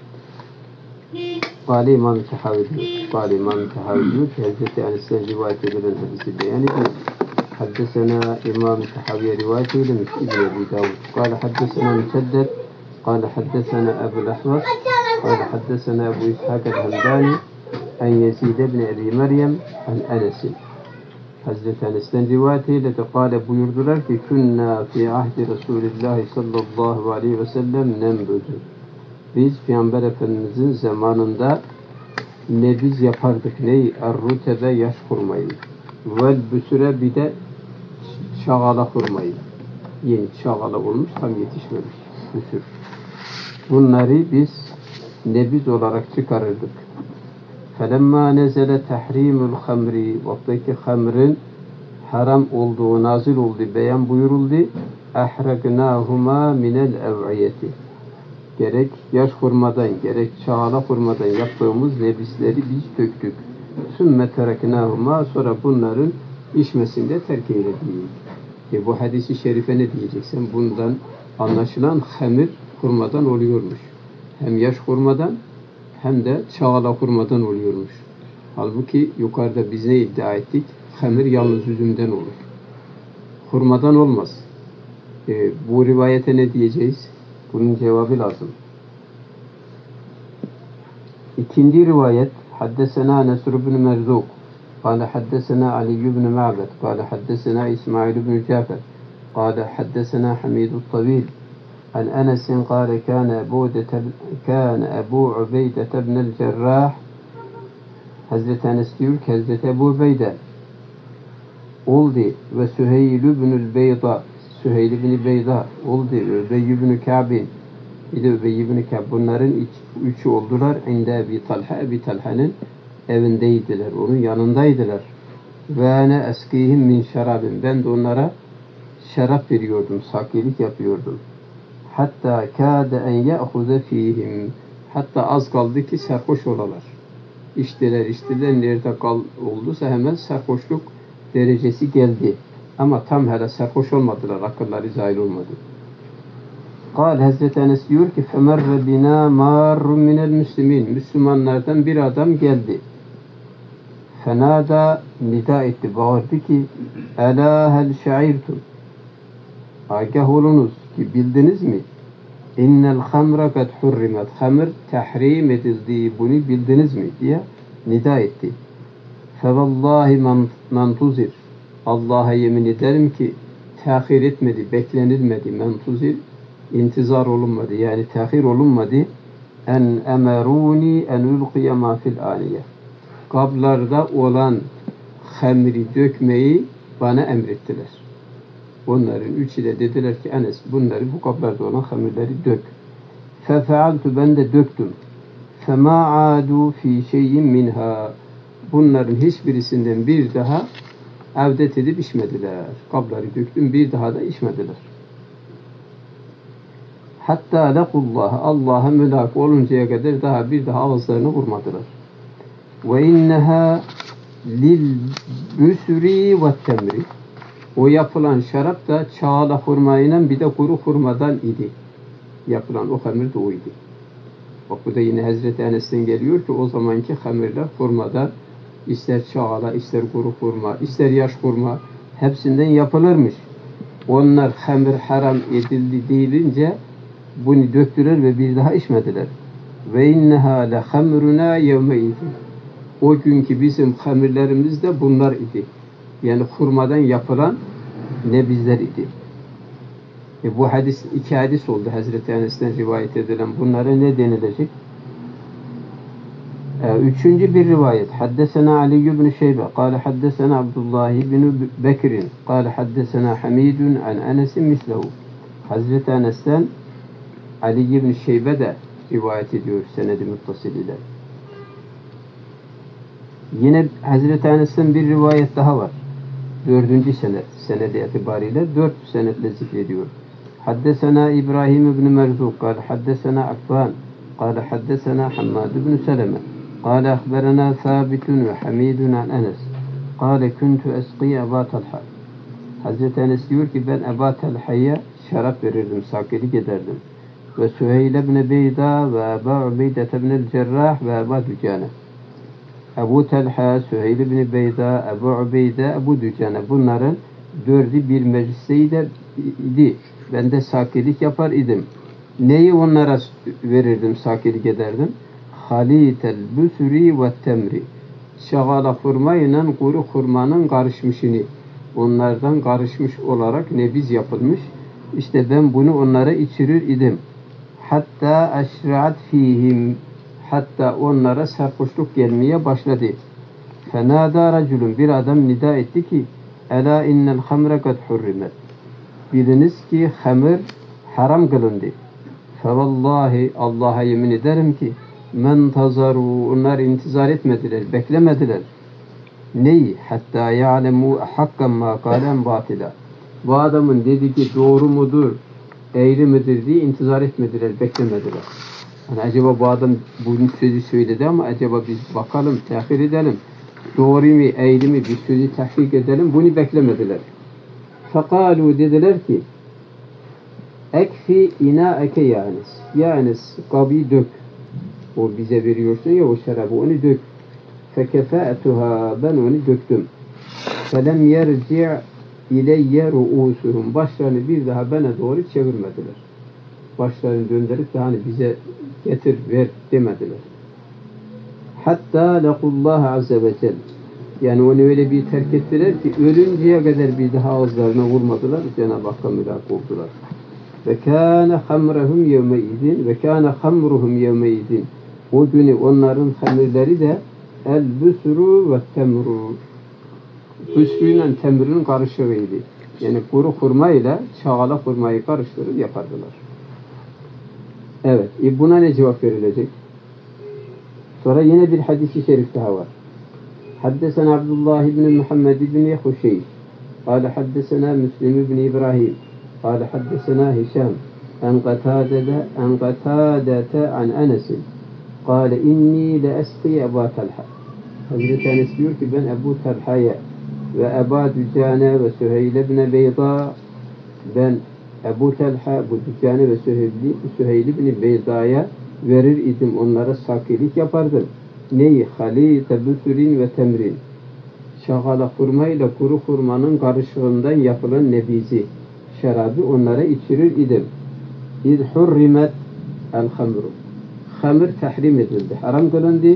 kâle İmam Tehavi diyor. Kâle İmam Tehavi diyor ki Hazreti Enes'ten rivayet edilen hadisi beyan ediyor. Haddesena İmam Tehavi'ye rivayet eylemiş İbn Ebi Davud. Kâle haddesena Müseddet kâle haddesena Ebu'l Ahvas kâle haddesena Ebu İshak el-Hamdani en Yezid ibn Ebi Meryem en Enes'in. Hazreti Enes'ten rivayet eyledi. Kâle buyurdular ki künnâ fi ahdi Resulillah sallallahu aleyhi ve sellem nemrüdü. Biz Peygamber Efendimizin zamanında ne biz yapardık neyi? Er-rutebe yaş hurmayı. Vel büsüre bir de şagala hurmayı. Yeni şagala olmuş tam yetişmemiş. Büsür. Bunları biz nebiz olarak çıkarırdık. فَلَمَّا نَزَلَ تَحْرِيمُ الْخَمْرِ. Vaktaki hamrin haram olduğu nazil oldu, beyan buyuruldu. اَحْرَقْنَاهُمَا مِنَ الْاَوْعِيَةِ. Gerek yaş hurmadan, gerek çağla hurmadan yaptığımız nebisleri biz döktük. ثُمَّ تَرَكْنَاهُمَا. Sonra bunların içmesini de terk eyledik. Bu hadisi şerife ne diyeceksin? Bundan anlaşılan hamir hurmadan oluyormuş. Hem yaş hurmadan hem de çağla hurmadan oluyormuş. Halbuki yukarıda biz ne iddia ettik? Hamir yalnız üzümden olur. Hurmadan olmaz. Bu rivayete ne diyeceğiz? Bunun cevabı lazım. İkinci rivayet Haddesena Nesr ibn Merzuk قال حدثنا علي بن معبد قال حدثنا إسماعيل بن جعفر قال حدثنا حميد الطويل عن أنس قال كان أبو عبيدة بن الجراح. Hazreti Enes diyor ki Hazreti Ebu Ubeyde oldu ve Süheyl ibn Beyda, Süheyl ibn Beyda oldu ve Übey ibn Ka'bin, bir de Übey ibn Ka'b, bunların üçü oldular. İnde Ebi Talha, Ebi Talha'nın evindeydiler, onun yanındaydılar. Ve ene eskihim min şarabin, ben de onlara şarap veriyordum, sakilik yapıyordum. Hatta kâde en ye'huze fîhim. Hatta az kaldı ki sarhoş olalar. İçtiler, nerede olduysa hemen sarhoşluk derecesi geldi. Ama tam hele sarhoş olmadılar, akılları zahil olmadı. Hazreti Enes diyor ki femerre bina marrun minel müslimin. Müslümanlardan bir adam geldi. Fenada nida etti, bağırdı ki Ela hel şairtum. Agah olunuz ki bildiniz mi? İnnel hamra kad hurrimet. Hamr tahrim edildi. Bunu bildiniz mi? diye nida etti. Fevallahi men tuzir. Allah'a yemin ederim ki tehir etmedi, beklenilmedi. Men tuzir, intizar olunmadı. Yani tehir olunmadı. En emeruni en ulqiye ma fil aniye. Kablarda olan hamri dökmeyi bana emrettiler. Onların üçü de dediler ki Enes bunları bu kablarda olan hamirleri dök. Fefealtu ben de döktüm. Fema adu fi şeyin minha. Bunların hiçbirisinden bir daha avdet edip içmediler. Kabları döktüm bir daha da içmediler. Hatta lekullah Allah'a mülak oluncaya kadar daha bir daha ağızlarını vurmadılar. Ve inneha lil büsri ve temri. O yapılan şarap da çağla hurmayla bir de kuru hurmadan idi. Yapılan o hamir de o idi. Bak bu da yine Hazreti Enes'ten geliyor ki o zamanki hamirler hurmadan ister çağla, ister kuru hurma, ister yaş hurma hepsinden yapılırmış. Onlar hamir haram edildi deyilince bunu döktüler ve bir daha içmediler. Ve inneha le hamruna yevmeydin. O günkü bizim hamirlerimiz de bunlar idi. Yani hurmadan yapılan nebizler idi. Bu hadis, iki hadis oldu Hazreti Enes'ten rivayet edilen. Bunlara ne denilecek? Üçüncü bir rivayet. Haddesena Ali ibn Şeybe. Kale haddesena Abdullah ibn Bekir'in. Kale haddesena Hamidun an Enes'in mislehu. Hazreti Enes'ten Ali ibn Şeybe de rivayet ediyor senedi muttasıl ile. Yine Hazreti Enes'ten bir rivayet daha var. Dördüncü senedi itibariyle 4 senetle zikrediyor. Haddesena İbrahim ibn Merzuk kâle haddesena Affan kâle haddesena Hammad ibn Seleme kâle ahberena Thabitun ve Hamidun an Enes kâle kuntu esqi Eba Talha. Hazreti Enes diyor ki ben Eba Talha'ya şarap verirdim, sakilik ederdim. Ve Süheyl ibn Beyda ve Eba Ubeyde ibn Cerrah ve Eba Dücane. Ebu Talha, Süheyl ibn Beyda, Ebu Ubeyde, Ebu Dücane bunların dördü bir meclisteydi. Ben de sakilik yapar idim. Neyi onlara verirdim, sakilik ederdim? Halitel büsri ve temri. Şagala hurma ile kuru hurmanın karışmışını. Onlardan karışmış olarak nebiz yapılmış. İşte ben bunu onlara içirir idim. Hatta eşra'at fihim. Hatta onlara sarhoşluk gelmeye başladı. Fenâdâ raculun bir adam nida etti ki Ela innel hamre kad hurrimet. Biliniz ki hamir haram kılındı. Fevallahi Allah'a yemin ederim ki men tazaru onlar intizar etmediler, beklemediler. Neyi? Hatta ya'lemu hakkan ma kâlen batila. Bu adamın dediği doğru mudur, eğri midir diye intizar etmediler, beklemediler. Yani acaba bu adam bu sözü söyledi ama acaba biz bakalım, tehir edelim. Doğru mu, eğri mi bir sözü tahkik edelim. Bunu beklemediler. Fekalu dediler ki ekfi inaeke yânis. Yânis kabı dök. O bize veriyorsun ya o şarabı onu dök. Fekefâetuhâ ben onu döktüm. Felem yerci' ileyye ru'usuhum. Başlarını bir daha bana doğru çevirmediler. Başlarını döndürüp de hani bize getir ver demediler. Hatta lekullah azze ve celle. Yani onu öyle bir terk ettiler ki ölünceye kadar bir daha ağızlarına vurmadılar. Cenab-ı Hakk'a mülak oldular. Ve kâne hamrehum yevmeydin ve kâne hamruhum yevmeydin. O günü onların hamirleri de el büsru ve temru. Büsrüyle temrinin karışığıydı. Yani kuru hurma ile çağla hurmayı karıştırıp yapardılar. Evet. Buna ne cevap verilecek? Sonra yine bir hadis-i şerif daha var. Haddesena Abdullah ibn Muhammed ibn Huşeyş. Kâle haddesena Müslim ibn İbrahim. Kâle haddesena Hişam. En Qatâdete an Enes'in. Kâle inni le esqi Eba Talha. Hazreti Enes diyor ki ben Ebu Talha'ya ve Eba Dücane ve Süheyl ibn Beyda ben Ebu Talha, bu Dücane ve Süheyl ibn Beyda'ya verir idim. Onlara sakilik yapardım. Neyi? Halîte büsürin ve temrin. Şagala hurma ile kuru hurmanın karışığından yapılan nebizi, şarabı onlara içirir idim. İz hurrimet el hamru. Hamır tahrim edildi, haram kılındı.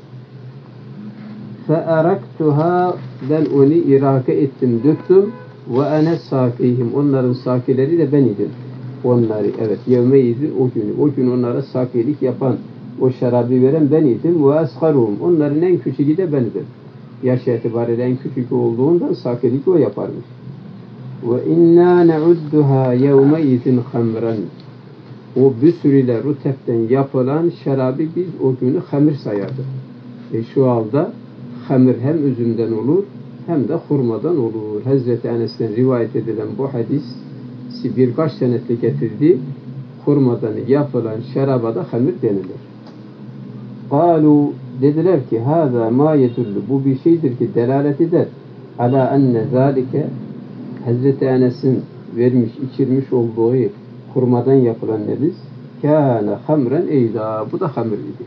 Fe eraktuha, ben onu iraka ettim, döktüm. Ve ene sakihim, onların sakileri de ben idim. Onları, evet, yevme idin o günü. O gün onlara sakilik yapan, o şarabı veren ben idim. Ve asgaruhum, onların en küçüğü de bendim. Yaş itibariyle en küçük olduğundan sakilik o yaparmış. Ve inna ne'udduha yevme idin hamran. O bir sürüyle rutepten yapılan şarabı biz o günü hamir sayardık. Şu halde hamir hem üzümden olur hem de hurmadan olur. Hazreti Enes'ten rivayet edilen bu hadis birkaç senetle getirdi. Hurmadan yapılan şaraba da hamir denilir. Kalu, dediler ki hâzâ mâ yedullu, bu bir şeydir ki delalet eder. Alâ enne zâlike, Hazreti Enes'in vermiş, içirmiş olduğu hurmadan yapılan nebiz kâne hamren eyda, bu da hamir idi.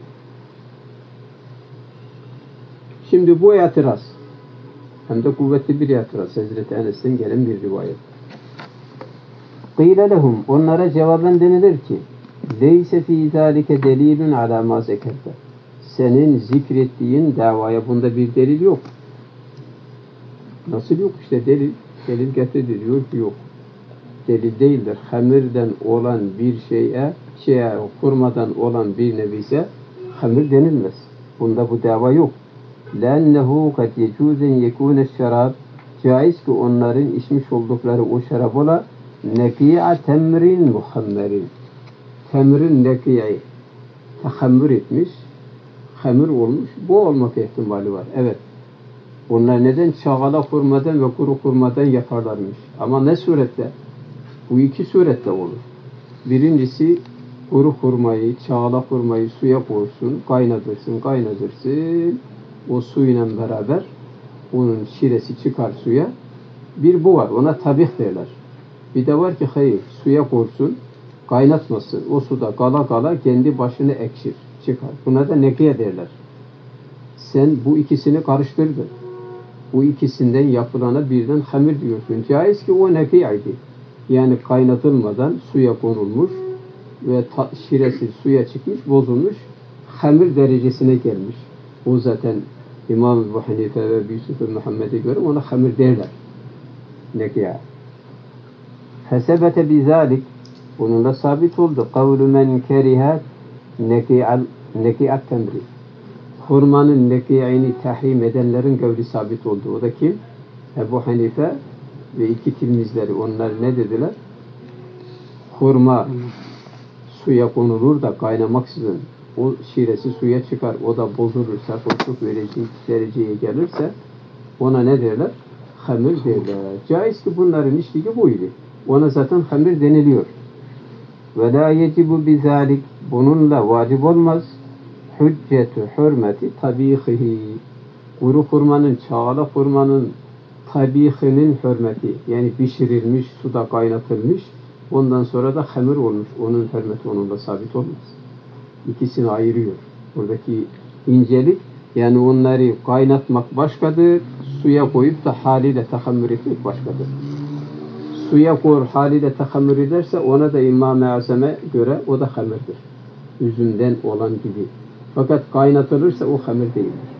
Şimdi bu itiraz, hem de kuvvetli bir itiraz, Hazreti Enes'ten gelen bir rivayet. Qîle lehum, onlara cevaben denilir ki leyse fî zâlike delîlun alâ mâ zekerte. Senin zikrettiğin davaya bunda bir delil yok. Nasıl yok? İşte delil getirdi, diyor ki yok. Delil değildir. Hamirden olan bir şeye hurmadan olan bir nebise hamir denilmez. Bunda bu dava yok. لَاَنَّهُ قَدْ يَجُوزًا يَكُونَ الشَّرَابِ, caiz ki onların içmiş oldukları o şarap ola neki'a temrin muhammerin. Temrin neki'i tahammür etmiş, hamir olmuş, bu olmak ihtimali var. Evet. Onlar neden? Çağala hurmadan ve kuru hurmadan yaparlarmış. Ama ne surette? Bu iki surette olur. Birincisi, kuru hurmayı, çağala hurmayı suya koysun, kaynatırsın. O suyla beraber onun şiresi çıkar suya. Bir bu var, ona tabih derler. Bir de var ki hayır, suya koysun, kaynatmasın. O suda kala kendi başını ekşir, çıkar. Buna da nekiye derler. Sen bu ikisini karıştırdın. Bu ikisinden yapılana birden hamir diyorsun. Caiz ki o nekiyaydı. Yani kaynatılmadan suya konulmuş ve şiresi suya çıkmış, bozulmuş, hamir derecesine gelmiş. O zaten İmam Ebu Hanife ve Yusuf Muhammed'e göre ona hamir derler. Nekiya. Fesebete bizalik, bununla sabit oldu. Kavlu men kerihat neki'at temri. Hurmanın neki'ini tahrim edenlerin kavli sabit oldu. O da kim? Ebu Hanife ve iki tilmizleri. Onlar ne dediler? Hurma suya konulur da kaynamaksızın o şiresi suya çıkar. O da bozulursa, hoşluk verici dereceye gelirse ona ne derler? Hamir derler. Caiz ki bunların içtiği buydu. Ona zaten hamir deniliyor. Ve la yecibu bizalik, bununla vacip olmaz. Hüccetu hürmeti tabihihi. Kuru hurmanın, çağla hurmanın tabihinin hürmeti, yani pişirilmiş, suda kaynatılmış, ondan sonra da hamir olmuş. Onun hürmeti onunla sabit olmaz. İkisini ayırıyor. Buradaki incelik, yani onları kaynatmak başkadır, suya koyup da haliyle tahammür etmek başkadır. Suya koyur, haliyle tahammür ederse ona da İmam-ı Azam'a göre o da hamirdir. Üzümden olan gibi. Fakat kaynatılırsa o hamir değildir.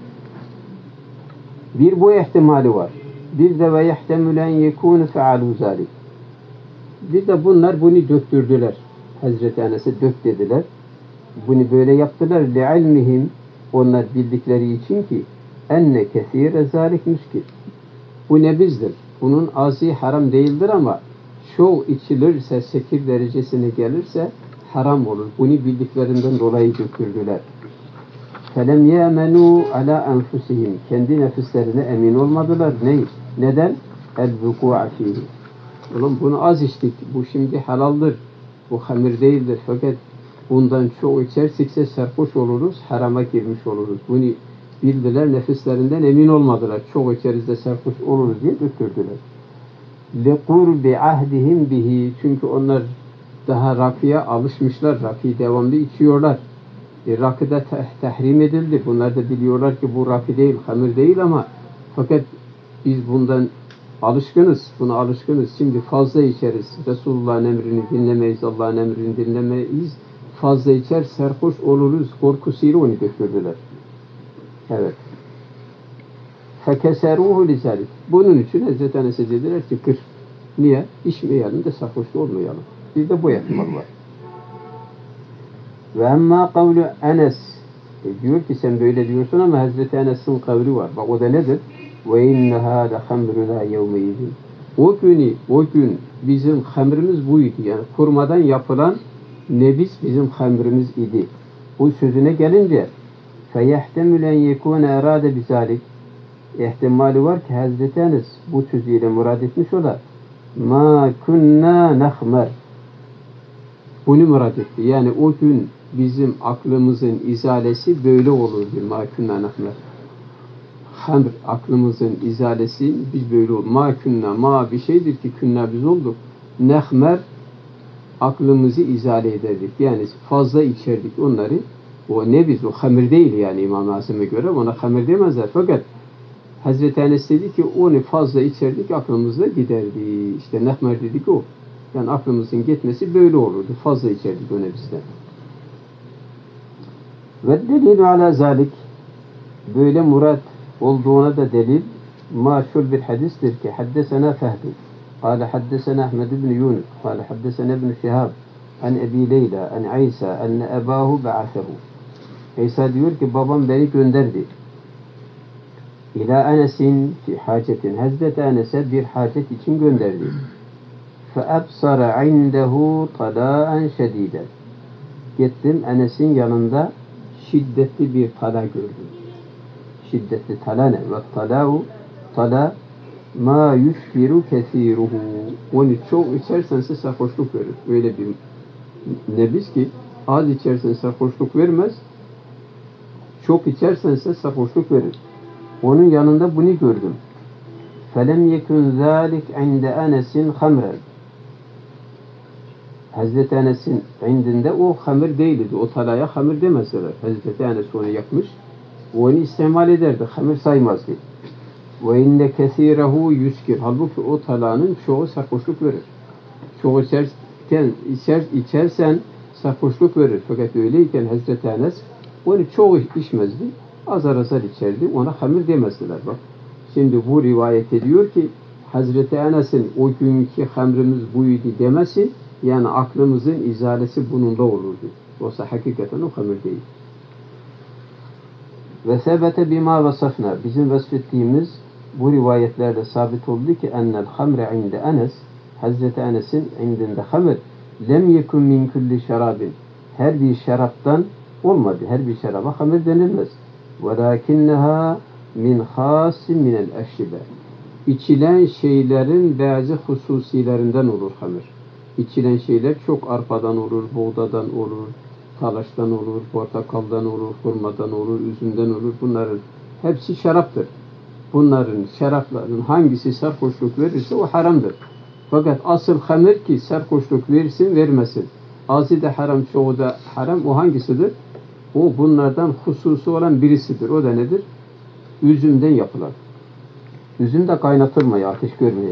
Bir bu ihtimali var. Bir de ve yehtemülen yekûnü fealû zâlik. Bir de bunlar bunu döktürdüler. Hazreti Enes'e dök dediler. Bunu böyle yaptılar. لِعِلْمِهِمْ, onlar bildikleri için ki enne kesîre zâlik müskir. Bu nebizdir. Bunun azı haram değildir ama çok içilirse, sekir derecesine gelirse haram olur. Bunu bildiklerinden dolayı döktürdüler. فَلَمْ يَأْمَنُوا عَلَى أَنْفُسِهِمْ, kendi nefislerine emin olmadılar. Neden? الْوُقُوعَ فِيهِ. Oğlum bunu az içtik. Bu şimdi halaldir. Bu hamir değildir. Fakat bundan çok içersikse sarhoş oluruz, harama girmiş oluruz. Bunu bildiler, nefislerinden emin olmadılar. Çok içeriz de sarhoş oluruz diye döktürdüler. لِقُرْبِ عَهْدِهِمْ بِهِ, çünkü onlar daha rakıya alışmışlar. Rakıyı devamlı içiyorlar. Rakı da tahrim edildi. Bunlar da biliyorlar ki bu rakı değil, hamir değil ama fakat biz bundan Alışkınız, buna alışkınız. Şimdi fazla içeriz. Resulullah'ın emrini dinlemeyiz, Allah'ın emrini dinlemeyiz. Fazla içer, serhoş oluruz. Korkusuyla onu götürdüler. Evet. فَكَسَرُوهُ لِذَلِكَ. Bunun için Hazreti Enes'e dediler ki kır. Niye? İçmeyelim de sarhoş olmayalım. Bizde bu ihtimal var. Ve emmâ kavlu Enes. Diyor ki sen böyle diyorsun ama Hazreti Enes'in kavli var. Bak o da nedir? Ve inneha la hamruna yevmeydin. O gün bizim hamrımız buydu. Yani kurmadan yapılan nebis bizim hamrımız idi. Bu sözüne gelince feyehtemül en yekûne erâde bizalik. İhtimali var ki Hazreti Enes bu sözüyle murad etmiş ola. Ma kunna nahmer. Bunu murad etti. Yani o gün bizim aklımızın izalesi böyle olurdu. Ma kunna nahmer. Hamr, aklımızın izalesi biz böyle olur. Ma kunna, ma bir şeydir ki kunna biz olduk. Nehmer, aklımızı izale ederdik. Yani fazla içerdik onları. O ne biz? O hamir değil yani İmam-ı Azam'a göre. Ona hamir demezler. Fakat Hazreti Enes dedi ki onu fazla içerdik, aklımızda giderdi. İşte nehmer dedik o. Yani aklımızın gitmesi böyle olurdu. Fazla içerdik o nebisten. Ve delil ala zalik, böyle murat olduğuna da delil maşhur bir hadistir ki haddesena Fehdi قال حدثنا أحمد بن يونس قال حدثنا ابن شهاب عن أبي ليلى عن عيسى أن أباه بعثه. İsa diyor ki babam beni gönderdi. İlâ Enes'in fi hacetin. Hazreti Enes'e bir hacet için gönderdi. فَأَبْصَرَ عِنْدَهُ طَلَاءً شَد۪يدًا. Gittim Enes'in yanında şiddetli bir tala gördüm. Şiddetli tala ne? Ve talâhu tala ma yusfiru kesiruhu. Onu çok içersen size sarhoşluk verir. Öyle bir nebis ki az içersen sarhoşluk vermez. Çok içersen size sarhoşluk verir. Onun yanında bunu gördüm. فَلَمْ يَكُنْ ذَٰلِكْ عِنْدَ اَنَسٍ خَمْرًا. Hazreti Enes'in indinde o hamir değildi. O talaya hamir demezler. Hazreti Enes onu yapmış. Onu istimal ederdi. Hamir saymazdı. وَاِنَّ كَثِيرَهُ yuskir. Halbuki o talanın çoğu sarhoşluk verir. Çoğu içersen sarhoşluk verir. Fakat öyleyken Hazreti Enes onu çoğu içmezdi. Azar azar içerdi. Ona hamir demezdiler. Bak. Şimdi bu rivayet ediyor ki Hazreti Enes'in o günkü hamrımız buydu demesi yani aklımızın izalesi bununla olurdu. Yoksa hakikaten o hamir değil. Ve sebete bima vasafna. Bizim vasfettiğimiz bu rivayetlerde sabit oldu ki ennel hamre inde Enes, Hazreti Enes'in indinde hamir lem yekun min kulli şarabin. Her bir şaraptan olmadı. Her bir şaraba hamir denilmez. وَلَاكِنَّهَا min hasim minel eşribe. İçilen şeylerin bazı hususilerinden olur hamir. İçilen şeyler çok arpadan olur, buğdadan olur, talaştan olur, portakaldan olur, hurmadan olur, üzümden olur. Bunların hepsi şaraptır. Bunların şarapların hangisi sarhoşluk verirse o haramdır. Fakat asıl hamir ki sarhoşluk versin vermesin. Azı da haram, çoğu da haram. O hangisidir? O bunlardan hususu olan birisidir. O da nedir? Üzümden yapılan. Üzüm de kaynatılmaya, ateş görmeye.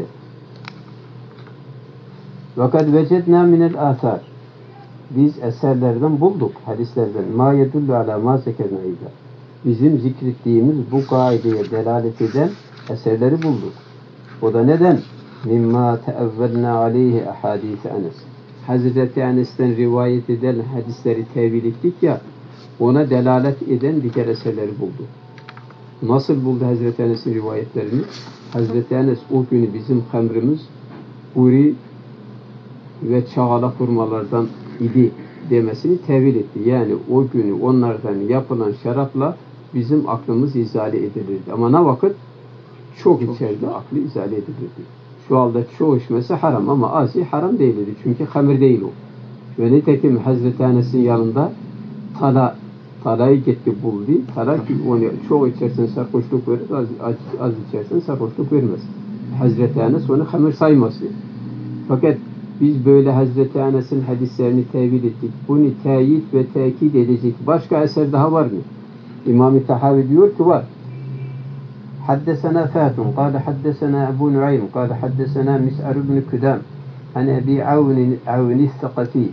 Fakat vecedna minel athar. Biz eserlerden bulduk, hadislerden. Ma yedullu ala ma zekerna izâ. Bizim zikrettiğimiz bu kaideye delalet eden eserleri bulduk. O da neden? Mimma teevvelna aleyhi ahadîse Enes. Hazreti Enes'ten rivayet eden hadisleri tevil ettik ya, ona delalet eden diğer eserleri bulduk. Nasıl buldu Hazreti Enes'in rivayetlerini? Hazreti Enes o günü bizim hamrımız uri ve çağala hurmalardan idi demesini tevil etti. Yani o günü onlardan yapılan şarapla bizim aklımız izale edilirdi. Ama ne vakit? Çok içeride aklı izale edilirdi. Şu anda çoğu içmesi haram ama azı haram değildi. Çünkü hamir değil o. Ve nitekim Hazreti Enes'in yanında talayı gitti buldu. Tala ki onu çok içersen sarhoşluk verir, az içersen sarhoşluk vermez. Hazreti Enes onu hamir saymazdı. Fakat biz böyle Hazreti Enes'in hadislerini tevil ettik. Bunu teyit ve tekit edecek başka eser daha var mı? İmam-ı Tahavi diyor ki var. حدثنا فهد قال حدثنا أبو نعيم قال حدثنا مسعر بن كدام عن أبي عون الثقفي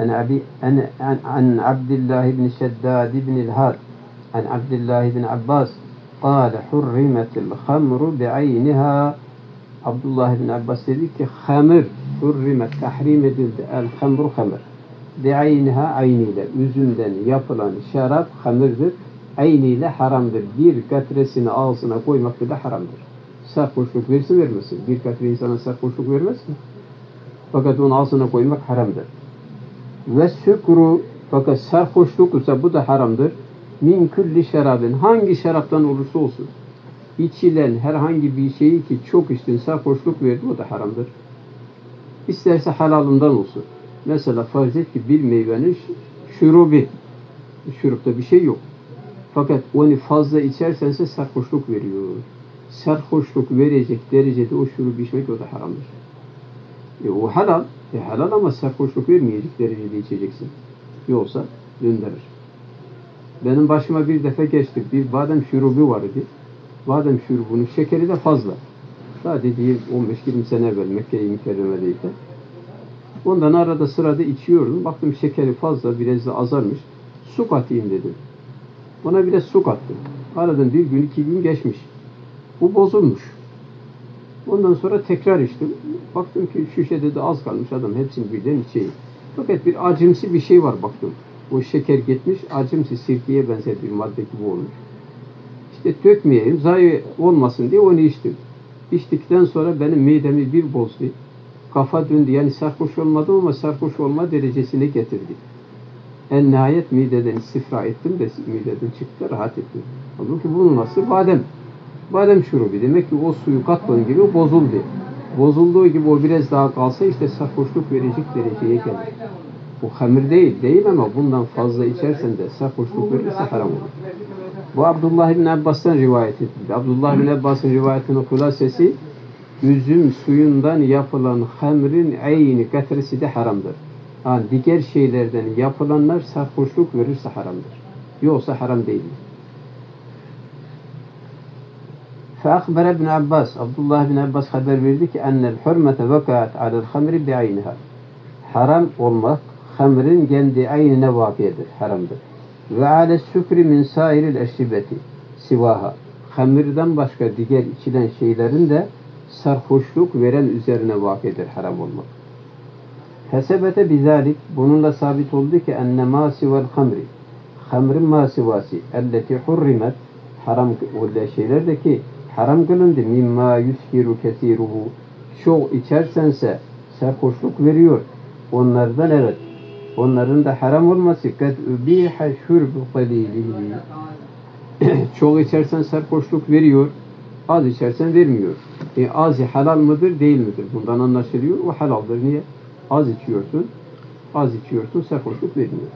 عن عبد الله بن شداد بن الهاد عن عبد الله بن عباس قال حرمت الخمر بعينها. Abdullah bin Abbas dedi ki hamır hurrimet tahrim edildi. El hamru hamır. Bi'ayniha ayniyle üzümden yapılan şarap hamırdır. Ayniyle haramdır. Bir katresini ağzına koymak bile haramdır. Sarhoşluk versin vermesin. Bir katre insana sarhoşluk vermez mi? Fakat onu ağzına koymak haramdır. Ve sükru fakat sarhoşluk ise bu da haramdır. Min külli şarabın hangi şaraptan olursa olsun. İçilen herhangi bir şeyi ki çok içtin sarhoşluk verdi o da haramdır. İsterse halalından olsun. Mesela farz et ki bir meyvenin şurubi. Şurupta bir şey yok. Fakat onu fazla içersense sarhoşluk veriyor. Sarhoşluk verecek derecede o şurubu içmek o da haramdır. O halal. Halal ama sarhoşluk vermeyecek derecede içeceksin. Yoksa döndürür. Benim başıma bir defa geçti. Bir badem şurubu vardı. Badem şurubunun şekeri de fazla. Daha dediğim 15-20 sene evvel Mekke-i Mükerreme'deydi. Ondan arada sırada içiyordum. Baktım şekeri fazla, biraz da azalmış. Su katayım dedim. Ona biraz su kattım. Aradan bir gün, 2 gün geçmiş. Bu bozulmuş. Ondan sonra tekrar içtim. Baktım ki şişede de az kalmış adam. Hepsini birden içeyim. Fakat bir acımsı bir şey var baktım. O şeker gitmiş, acımsı sirkeye benzer bir madde gibi olmuş. İşte dökmeyeyim, zayi olmasın diye onu içtim. İçtikten sonra benim midemi bir bozdu. Kafa döndü. Yani sarhoş olmadım ama sarhoş olma derecesine getirdi. En nihayet mideden istifra ettim de mideden çıktı, rahat ettim. Halbuki bunun nasıl? Badem şurubu. Demek ki o suyu kattığın gibi o bozuldu. Bozulduğu gibi o biraz daha kalsa işte sarhoşluk verecek dereceye gelir. Bu hamir değil ama bundan fazla içersen de sarhoşluk verirse haram olur. Bu Abdullah bin Abbas'tan rivayet edildi. Abdullah bin Abbas'ın rivayetinin hulasesi üzüm suyundan yapılan hamrin ayni katresi de haramdır. Yani diğer şeylerden yapılanlar sarhoşluk verirse haramdır. Yoksa haram değildir. فأخبر ابن عباس Abdullah bin Abbas haber verdi ki ennel hurmete vekaat alel hamri bi'ayniha. Haram olmak hamrin kendi aynine vakiyedir, haramdır. Ve ale sükri min sairil eşribeti sivaha. Hamirden başka diğer içilen şeylerin de sarhoşluk veren üzerine vakiyedir, haram olmak. Fesebete bizalik bununla sabit oldu ki enne masivel hamri. Hamrin masivasi elleti hurrimet haram olan şeyler de ki haram kılındı. Mimma yuskiru kesiruhu. Çok içersense sarhoşluk veriyor. Onlardan evet. Onların da haram olması kad ubiha şurbu qalilihi. Çok içersen sarhoşluk veriyor. Az içersen vermiyor. Azı halal mıdır değil midir? Bundan anlaşılıyor. O halaldır. Niye? Az içiyorsun sarhoşluk vermiyor.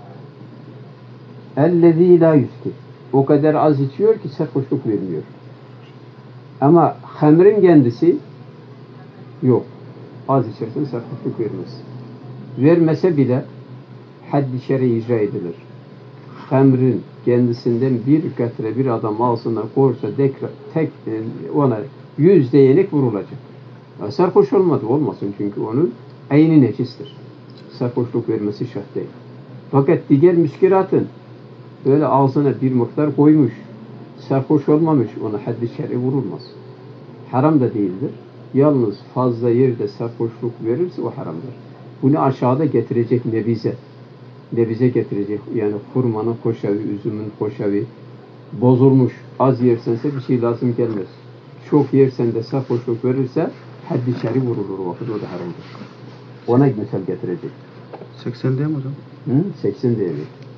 Ellezî lâ yuskir. O kadar az içiyor ki sarhoşluk vermiyor. Ama hamrin kendisi yok. Az içersen sarhoşluk vermez. Vermese bile haddi şer'i icra edilir. Hamrin kendisinden bir katre bir adam ağzına korsa tek ona 100 değnek vurulacak. Sarhoş olmasın çünkü onun ayni necistir. Sarhoşluk vermesi şart değil. Fakat diğer müskiratın böyle ağzına bir miktar koymuş, sarhoş olmamış, ona haddi şer'i vurulmaz. Haram da değildir. Yalnız fazla yerde sarhoşluk verirse o haramdır. Bunu aşağıda getirecek nebize getirecek. Yani hurmanın koşavi, üzümün koşavi bozulmuş. Az yersense bir şey lazım gelmez. Çok yersen de sarhoşluk verirse haddi şer'i vurulur o vakit, o da haramdır. Ona misal getirecek. 80 değil mi hocam? 80 değil.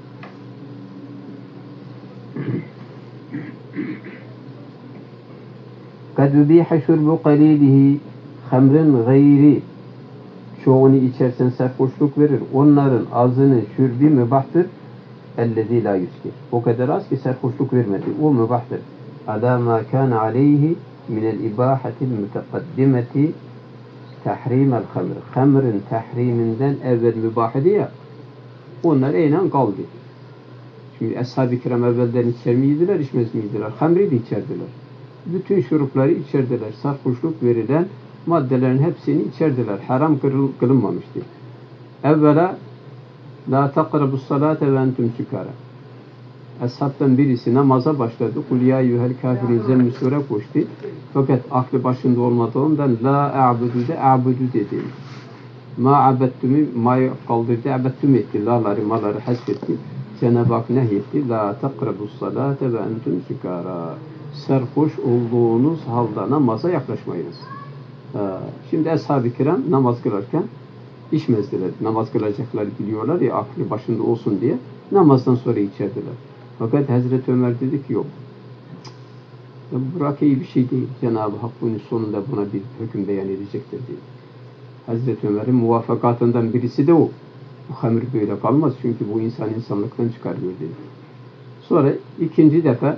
kad ubiha şurbu qalilihi hamrin gayri. Çoğunu içersen sarhoşluk verir. Onların azının şürbi mübahtır. Ellezî lâ yuskir. O kadar az ki sarhoşluk vermedi. O mübahtır. Alâ mâ kâne aleyhi minel ibâhatil mütekaddimeti tahrimel hamr. Hamrin tahriminden evvel mübahidi ya. Onlar aynen kaldı. Şimdi Ashab-ı Kiram evvelden içer miydiler, içmez miydiler? Hamri de içerdiler. Bütün şurupları içerdiler. Sarhoşluk verilen maddelerin hepsini içerdiler. Haram kılınmamıştı. Evvela la taqrabus salate ve entum sükara. Eshabtan birisi namaza başladı. Kul ya eyyuhel kafirun zemmü sure koştu. Fakat aklı başında olmadığından la a'budu de a'budu dedi. Ma abettümü ma'yı kaldırdı. Abettüm etti. La'ları ma'ları hasfetti. Cenab-ı Hak nehyetti. La taqrabus salate ve entum sükara. Sarhoş olduğunuz halde namaza yaklaşmayınız. Şimdi ashab-ı kiram namaz kılarken içmezdiler. Namaz kılacaklar biliyorlar ya, aklı başında olsun diye namazdan sonra içerdiler. Fakat Hazreti Ömer dedi ki yok. Bırak iyi bir şey değil. Cenab-ı Hak bunun sonunda buna bir hüküm beyan edecektir diye. Hazreti Ömer'in muvaffakatından birisi de o. Bu hamur böyle kalmaz çünkü bu insanlıktan çıkarıyor dedi. Sonra ikinci defa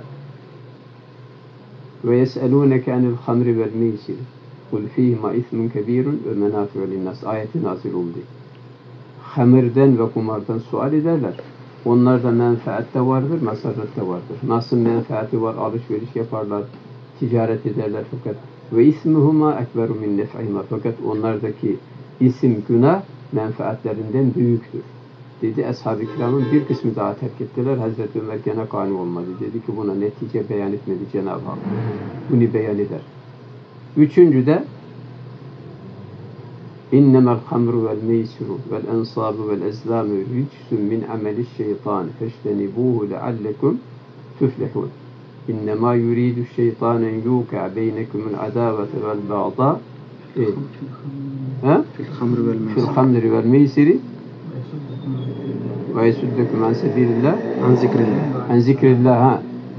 ve yes'elûneke enil hamri vel meysir kul fîhima ismun kebîrun ve menâfi'u linnâs ayeti nazil oldu. Hamirden ve kumardan sual ederler. Onlarda menfaat de vardır, masarret de vardır. Nasıl menfaati var, alışveriş yaparlar, ticaret ederler fakat ve ismuhuma ekberu min nef'ihima, fakat onlardaki isim günah menfaatlerinden büyüktür. Dedi ashab-ı kiramın bir kısmı daha terk ettiler. Hazreti Ömer gene kani olmadı. Dedi ki buna netice beyan etmedi Cenab-ı Hak. Bunu beyan eder. Üçüncü de İnnemel hamru vel meysiru vel ensabu vel ezlamu ricsun min ameliş şeytan feştenibuhu leallekum tuflihun. İnnemâ yuridu şeytan en yuqa beynekumul adavete vel bağda fil hamri vel meysiri ve yesuddukum an sebilillah an zikrillah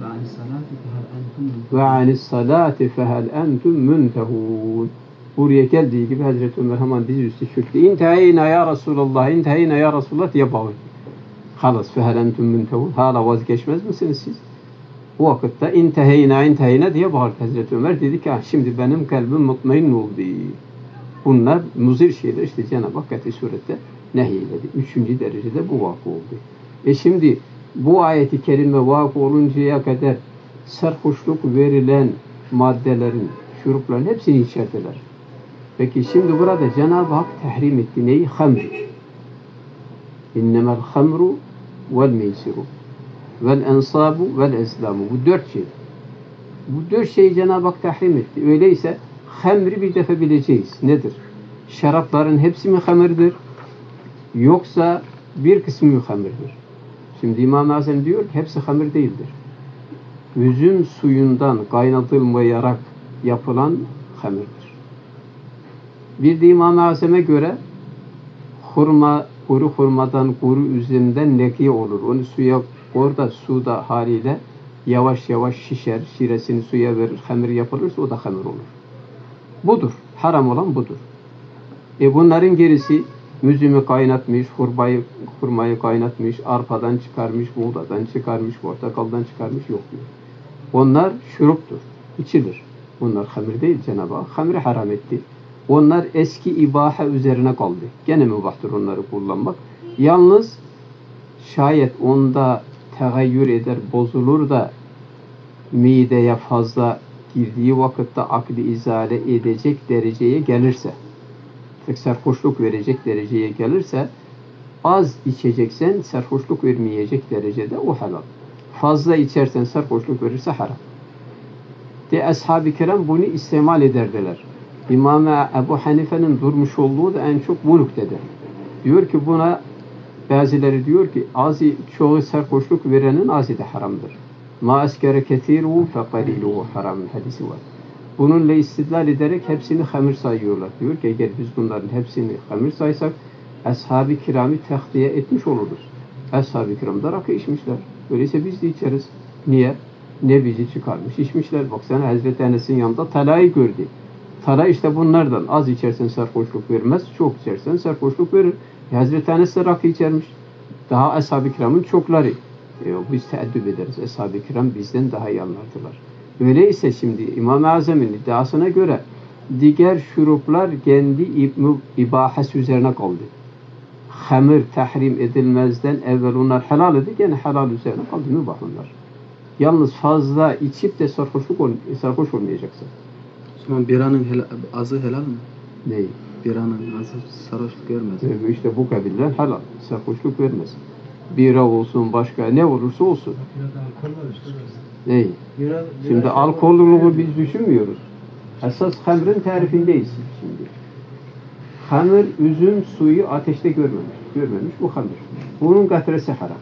ve anis salati fehel entum muntehun. Buraya geldiği gibi Hazreti Ömer hemen dizüstü çöktü. İnteheyna ya Resulallah, inteheyna ya Resulallah diye bağırdı. Halas fehel entum muntehun. Hala vazgeçmez misiniz siz? O vakitte inteheyna diye bağırdı Hazreti Ömer. Dedi ki şimdi benim kalbim mutmain oldu. Bunlar muzir şeyler, işte Cenab-ı Hak kat'i surette nehyeledi. Üçüncü derecede bu vakı oldu. Şimdi bu ayeti kerime vakı oluncaya kadar sarhoşluk verilen maddelerin, şurupların hepsini içerdiler. Peki şimdi burada Cenab-ı Hak tahrim etti. Neyi? Hamri. İnnemel hamru vel meysiru vel ensabu vel eslamu. Bu dört şey. Bu dört şeyi Cenab-ı Hak tahrim etti. Öyleyse hamri bir defa bileceğiz. Nedir? Şarapların hepsi mi hamirdir? Yoksa bir kısmı mı hamirdir? Şimdi İmam-ı Azam diyor ki hepsi hamir değildir. Üzüm suyundan kaynatılmayarak yapılan hamirdir. Bir de İmam-ı Azam'a göre kuru hurmadan, kuru üzümden leki olur. Onu suya orada suda haliyle yavaş yavaş şişer, şiresini suya verir, hamir yapılırsa o da hamir olur. Budur. Haram olan budur. Bunların gerisi üzümü kaynatmış, hurmayı kaynatmış, arpadan çıkarmış, buğdadan çıkarmış, portakaldan çıkarmış yok diyor. Onlar şuruptur, içilir. Bunlar hamir değil Cenab-ı Hak. Hamiri haram etti. Onlar eski ibaha üzerine kaldı. Gene mübahtır onları kullanmak. Yalnız şayet onda tegayyür eder, bozulur da mideye fazla girdiği vakitte akli izale edecek dereceye gelirse, sarhoşluk verecek dereceye gelirse, az içeceksen sarhoşluk vermeyecek derecede o halal. Fazla içersen sarhoşluk verirse haram. Ashab-ı kiram bunu istimal ederdiler. İmam Ebu Hanife'nin durmuş olduğu da en çok bu noktada. Diyor ki buna bazıları diyor ki çoğu sarhoşluk verenin azı da haramdır. Ma askere ketiru fe qaliluhu haram hadisi var. Bununla istidlal ederek hepsini hamir sayıyorlar. Diyor ki eğer biz bunların hepsini hamir saysak ashab-ı kiramı tahliye etmiş oluruz. Ashab-ı kiram da rakı içmişler. Öyleyse biz de içeriz. Niye? Ne bizi çıkarmış içmişler. Baksana Hazreti Enes'in yanında talayı gördü. Tala işte bunlardan. Az içersen sarhoşluk vermez. Çok içersen sarhoşluk verir. Hazreti Enes de rakı içermiş. Daha ashab-ı kiramın çokları. Biz teeddüp ederiz. Ashab-ı kiram bizden daha iyi anlardılar. Öyleyse şimdi İmam-ı Azam'ın iddiasına göre diğer şuruplar kendi ibahası üzerine kaldı. Hamir tahrim edilmezden evvel onlar helal idi. Gene helal üzerine kaldı. Mübah onlar. Yalnız fazla içip de sarhoş olmayacaksın. O zaman biranın azı helal mi? Değil. Biranın azı sarhoşluk vermez. İşte bu kabilden halal. Sarhoşluk vermez. Bira olsun, başka ne olursa olsun. Değil. Şimdi alkolluluğu biz düşünmüyoruz. Esas hamrın tarifindeyiz şimdi. Hamır, üzüm suyu ateşte görmemiş bu hamır. Bunun gatresi haram.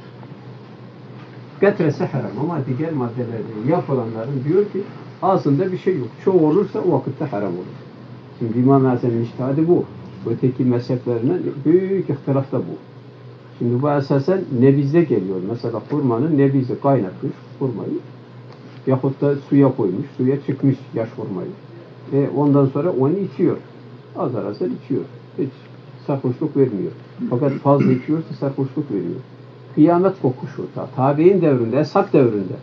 Gatresi haram ama diğer maddelerde yapılanların diyor ki ağzında bir şey yok. Çoğu olursa o vakitte haram olur. Şimdi İmam-ı Azam'ın içtihadı bu. Öteki mezheplerine büyük ihtilaf da bu. Şimdi bu esasen nebizde geliyor. Mesela hurmanın nebizi kaynatmış hurmayı. Yahut da suya koymuş, suya çıkmış yaş hurmayı. Ve ondan sonra onu içiyor. Azar azar içiyor. Hiç sarhoşluk vermiyor. Fakat fazla içiyorsa sarhoşluk veriyor. Kıyamet kokuşu. Tabi'in devrinde, Eshab devrinde.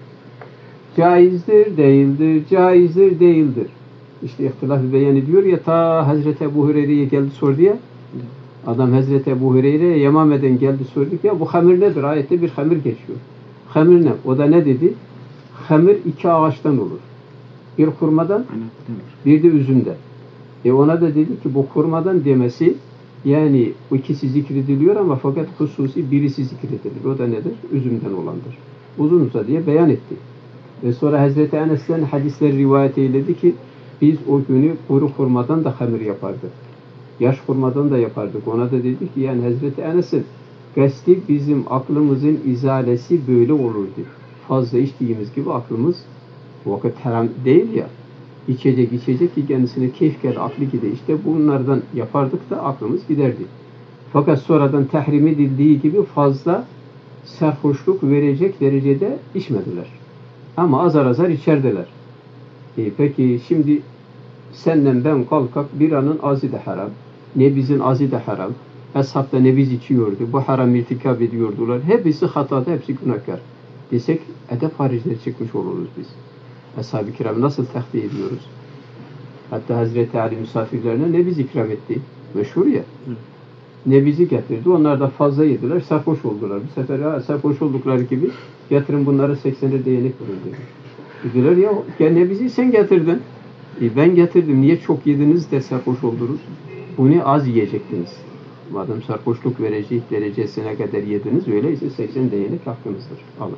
Caizdir, değildir, caizdir, değildir. İşte ihtilaf-ı beyan ediyor ya, ta Hazreti Ebu Hureyre'ye geldi sordu ya. Adam Hazreti Ebu Hureyre'ye Yemame'den geldi sordu ya, bu hamir nedir? Ayette bir hamir geçiyor. Hamir ne? O da ne dedi? Hamir iki ağaçtan olur. Bir hurmadan, bir de üzümden. Ona da dedi ki bu hurmadan demesi, yani o ikisi zikrediliyor ama fakat hususi birisi zikredilir. O da nedir? Üzümden olandır. Uzun uzadıya beyan etti. Ve sonra Hazreti Enes'ten hadisler rivayet eyledi ki biz o günü kuru hurmadan da hamir yapardık. Yaş hurmadan da yapardık. Ona da dedi ki yani Hazreti Enes'in kasti bizim aklımızın izalesi böyle olurdu. Fazla içtiğimiz gibi aklımız o vakit haram değil ya. İçecek ki kendisine keyif geldi, aklı gider. İşte bunlardan yapardık da aklımız giderdi. Fakat sonradan tahrim edildiği gibi fazla sarhoşluk verecek derecede içmediler. Ama azar azar içerdiler. Peki şimdi senden ben kalkak biranın azı da haram, nebizin azı da haram, Eshab da nebiz içiyordu, bu haram irtikab ediyordular. Hepsi hatada, hepsi günahkar. Desek edep haricine çıkmış oluruz biz. Ashab-ı kiram nasıl takdir ediyoruz? Hatta Hazreti Ali misafirlerine nebiz ikram etti. Meşhur ya. Nebizi getirdi. Onlar da fazla yediler. Sarhoş oldular. Bir sefer sarhoş oldukları gibi getirin bunları 80'e değnek vurun dedi. Dediler ya nebizi sen getirdin. Ben getirdim. Niye çok yediniz de sarhoş oldunuz? Bunu az yiyecektiniz. Madem sarhoşluk verecek derecesine kadar yediniz, öyleyse 80 değnek hakkınızdır. Alın.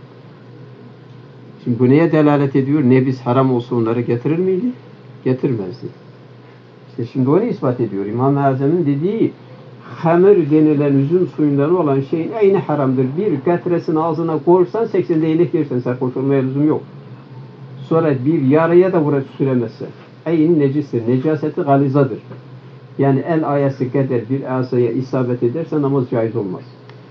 Şimdi bu neye delalet ediyor? Nebiz haram olsa onları getirir miydi? Getirmezdi. İşte şimdi onu ispat ediyor. İmam-ı Azam'ın dediği hamir denilen üzüm suyundan olan şeyin aynı haramdır. Bir katresini ağzına koyarsan 80 değnek yersen sarhoş olmaya lüzum yok. Sonra bir yaraya da buraya süremezse aynı necistir. Necaseti galizadır. Yani el ayası kadar bir asaya isabet ederse namaz caiz olmaz.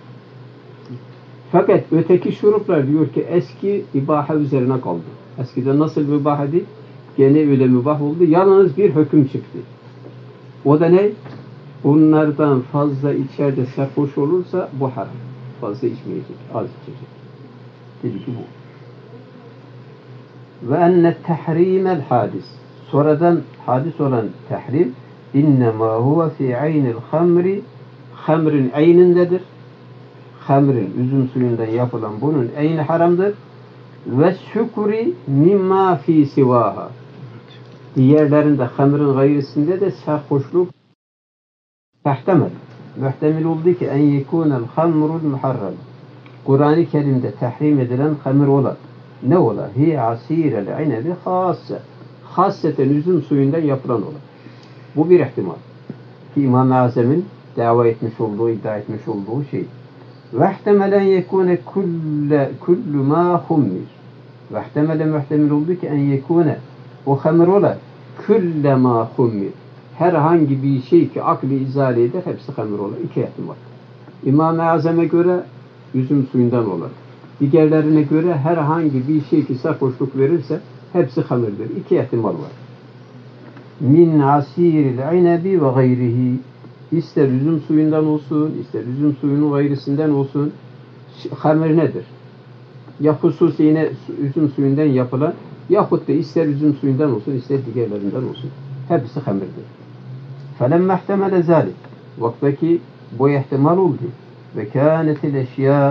Fakat öteki şuruplar diyor ki eski ibaha üzerine kaldı. Eskiden nasıl mübahedi? Gene öyle mübah oldu. Yalnız bir hüküm çıktı. O da ne? Bunlardan fazla içeride sarhoş olursa bu haram. Fazla içmeyecek, az içecek. Dedi ki bu. Ve enne tehrimel hadis. Sonradan hadis olan tehrim innema huve fi aynil hamri. Hamrin aynindedir. Hamrin, üzüm suyundan yapılan bunun ayni haramdır. Ve şükri mimma fi sivaha. Diğerlerinde hamrin gayrısında da sarhoşluk tahtemel. Muhtemel oldu ki en yekunel hamrul muharram. Kur'an-ı Kerim'de tahrim edilen hamir olan ne ola? Hi asirel inebi hasse. Hasseten üzüm suyundan yapılan olan. Bu bir ihtimal. Ki İmam-ı Azam'ın dava etmiş olduğu, iddia etmiş olduğu şey. Ve ihtemelen yekune kullu ma hummir. Ve ihtemelen muhtemel oldu ki en yekune o hamir ola kulle ma hummir. Herhangi bir şey ki aklı izale eder, hepsi hamir olur. İki ihtimal. İmam-ı Azam'a göre üzüm suyundan olur. Diğerlerine göre herhangi bir şey ki sarhoşluk verirse hepsi hamirdir. İki ihtimal var. Min asiril inebi ve gayrihi. İster üzüm suyundan olsun, ister üzüm suyunun gayrisinden olsun. Hamir nedir? Ya hususi yine üzüm suyundan yapılan, yahut da ister üzüm suyundan olsun, ister diğerlerinden olsun. Hepsi hamirdir. فَلَمَّ احْتَمَلَ ذَلِكَ. Vaktaki bu ihtimal oldu. Ve kânetil eşyâ